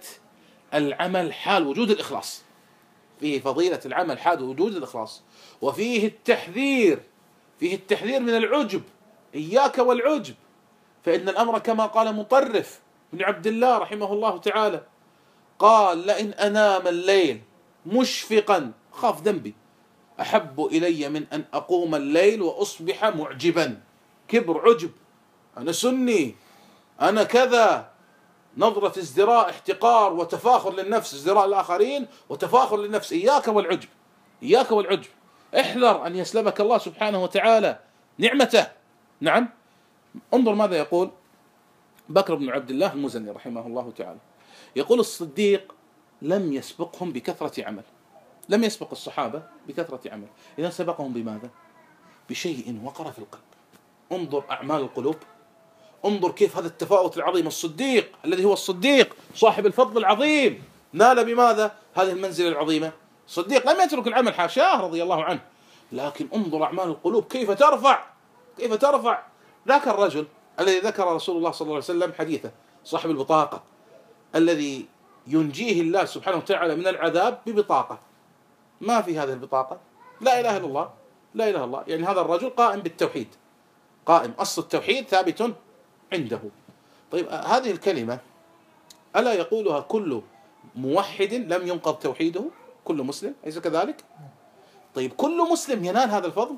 العمل حال وجود الإخلاص، فيه فضيلة العمل حال وجود الإخلاص، وفيه التحذير، فيه التحذير من العجب. إياك والعجب، فإن الأمر كما قال مطرف بن عبد الله رحمه الله تعالى، قال: لئن أنام الليل مشفقا خاف ذنبي أحب إلي من أن أقوم الليل وأصبح معجبا. كبر، عجب، أنا سني، أنا كذا، نظرة ازدراء، احتقار وتفاخر للنفس، ازدراء الآخرين وتفاخر للنفس. إياك والعجب، إياك والعجب. احذر أن يسلبك الله سبحانه وتعالى نعمته. نعم، انظر ماذا يقول بكر بن عبد الله المزني رحمه الله تعالى. يقول: الصديق لم يسبقهم بكثرة عمل، لم يسبق الصحابة بكثرة عمل، إذا سبقهم بماذا؟ بشيء وقر في القلب. انظر أعمال القلوب، انظر كيف هذا التفاوت العظيم. الصديق الذي هو الصديق صاحب الفضل العظيم نال بماذا هذه المنزلة العظيمة؟ الصديق لم يترك العمل، حاشاه رضي الله عنه، لكن انظر أعمال القلوب كيف ترفع، كيف ترفع. ذاك الرجل الذي ذكر رسول الله صلى الله عليه وسلم حديثه، صاحب البطاقة الذي ينجيه الله سبحانه وتعالى من العذاب ببطاقة، ما في هذه البطاقة لا إله إلا الله، لا إله إلا الله. يعني هذا الرجل قائم بالتوحيد، قائم، أصل التوحيد ثابت عنده. طيب هذه الكلمة ألا يقولها كل موحد لم ينقض توحيده؟ كل مسلم، أليس كذلك؟ طيب كل مسلم ينال هذا الفضل؟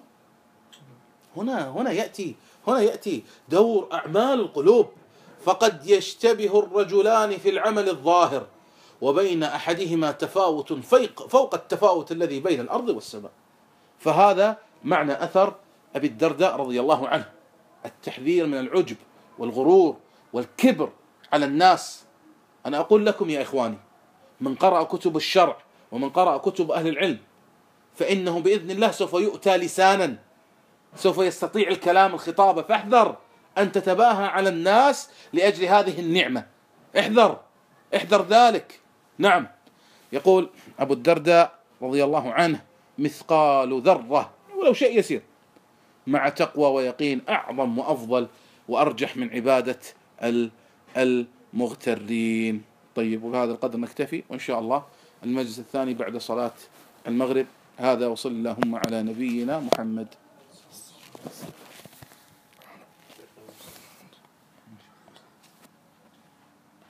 هنا هنا يأتي هنا يأتي دور أعمال القلوب. فقد يشتبه الرجلان في العمل الظاهر، وبين أحدهما تفاوت فوق التفاوت الذي بين الأرض والسماء. فهذا معنى أثر أبي الدرداء رضي الله عنه، التحذير من العجب والغرور والكبر على الناس. أنا أقول لكم يا إخواني، من قرأ كتب الشرع ومن قرأ كتب أهل العلم فإنه بإذن الله سوف يؤتى لسانا، سوف يستطيع الكلام الخطابة. فاحذر أن تتباهى على الناس لأجل هذه النعمة، احذر احذر ذلك. نعم، يقول أبو الدرداء رضي الله عنه: مثقال ذرة، ولو شيء يسير، مع تقوى ويقين، أعظم وأفضل وأرجح من عبادة المغترين. طيب، وبهذا القدر نكتفي، وإن شاء الله المجلس الثاني بعد صلاة المغرب. هذا، وصل اللهم على نبينا محمد.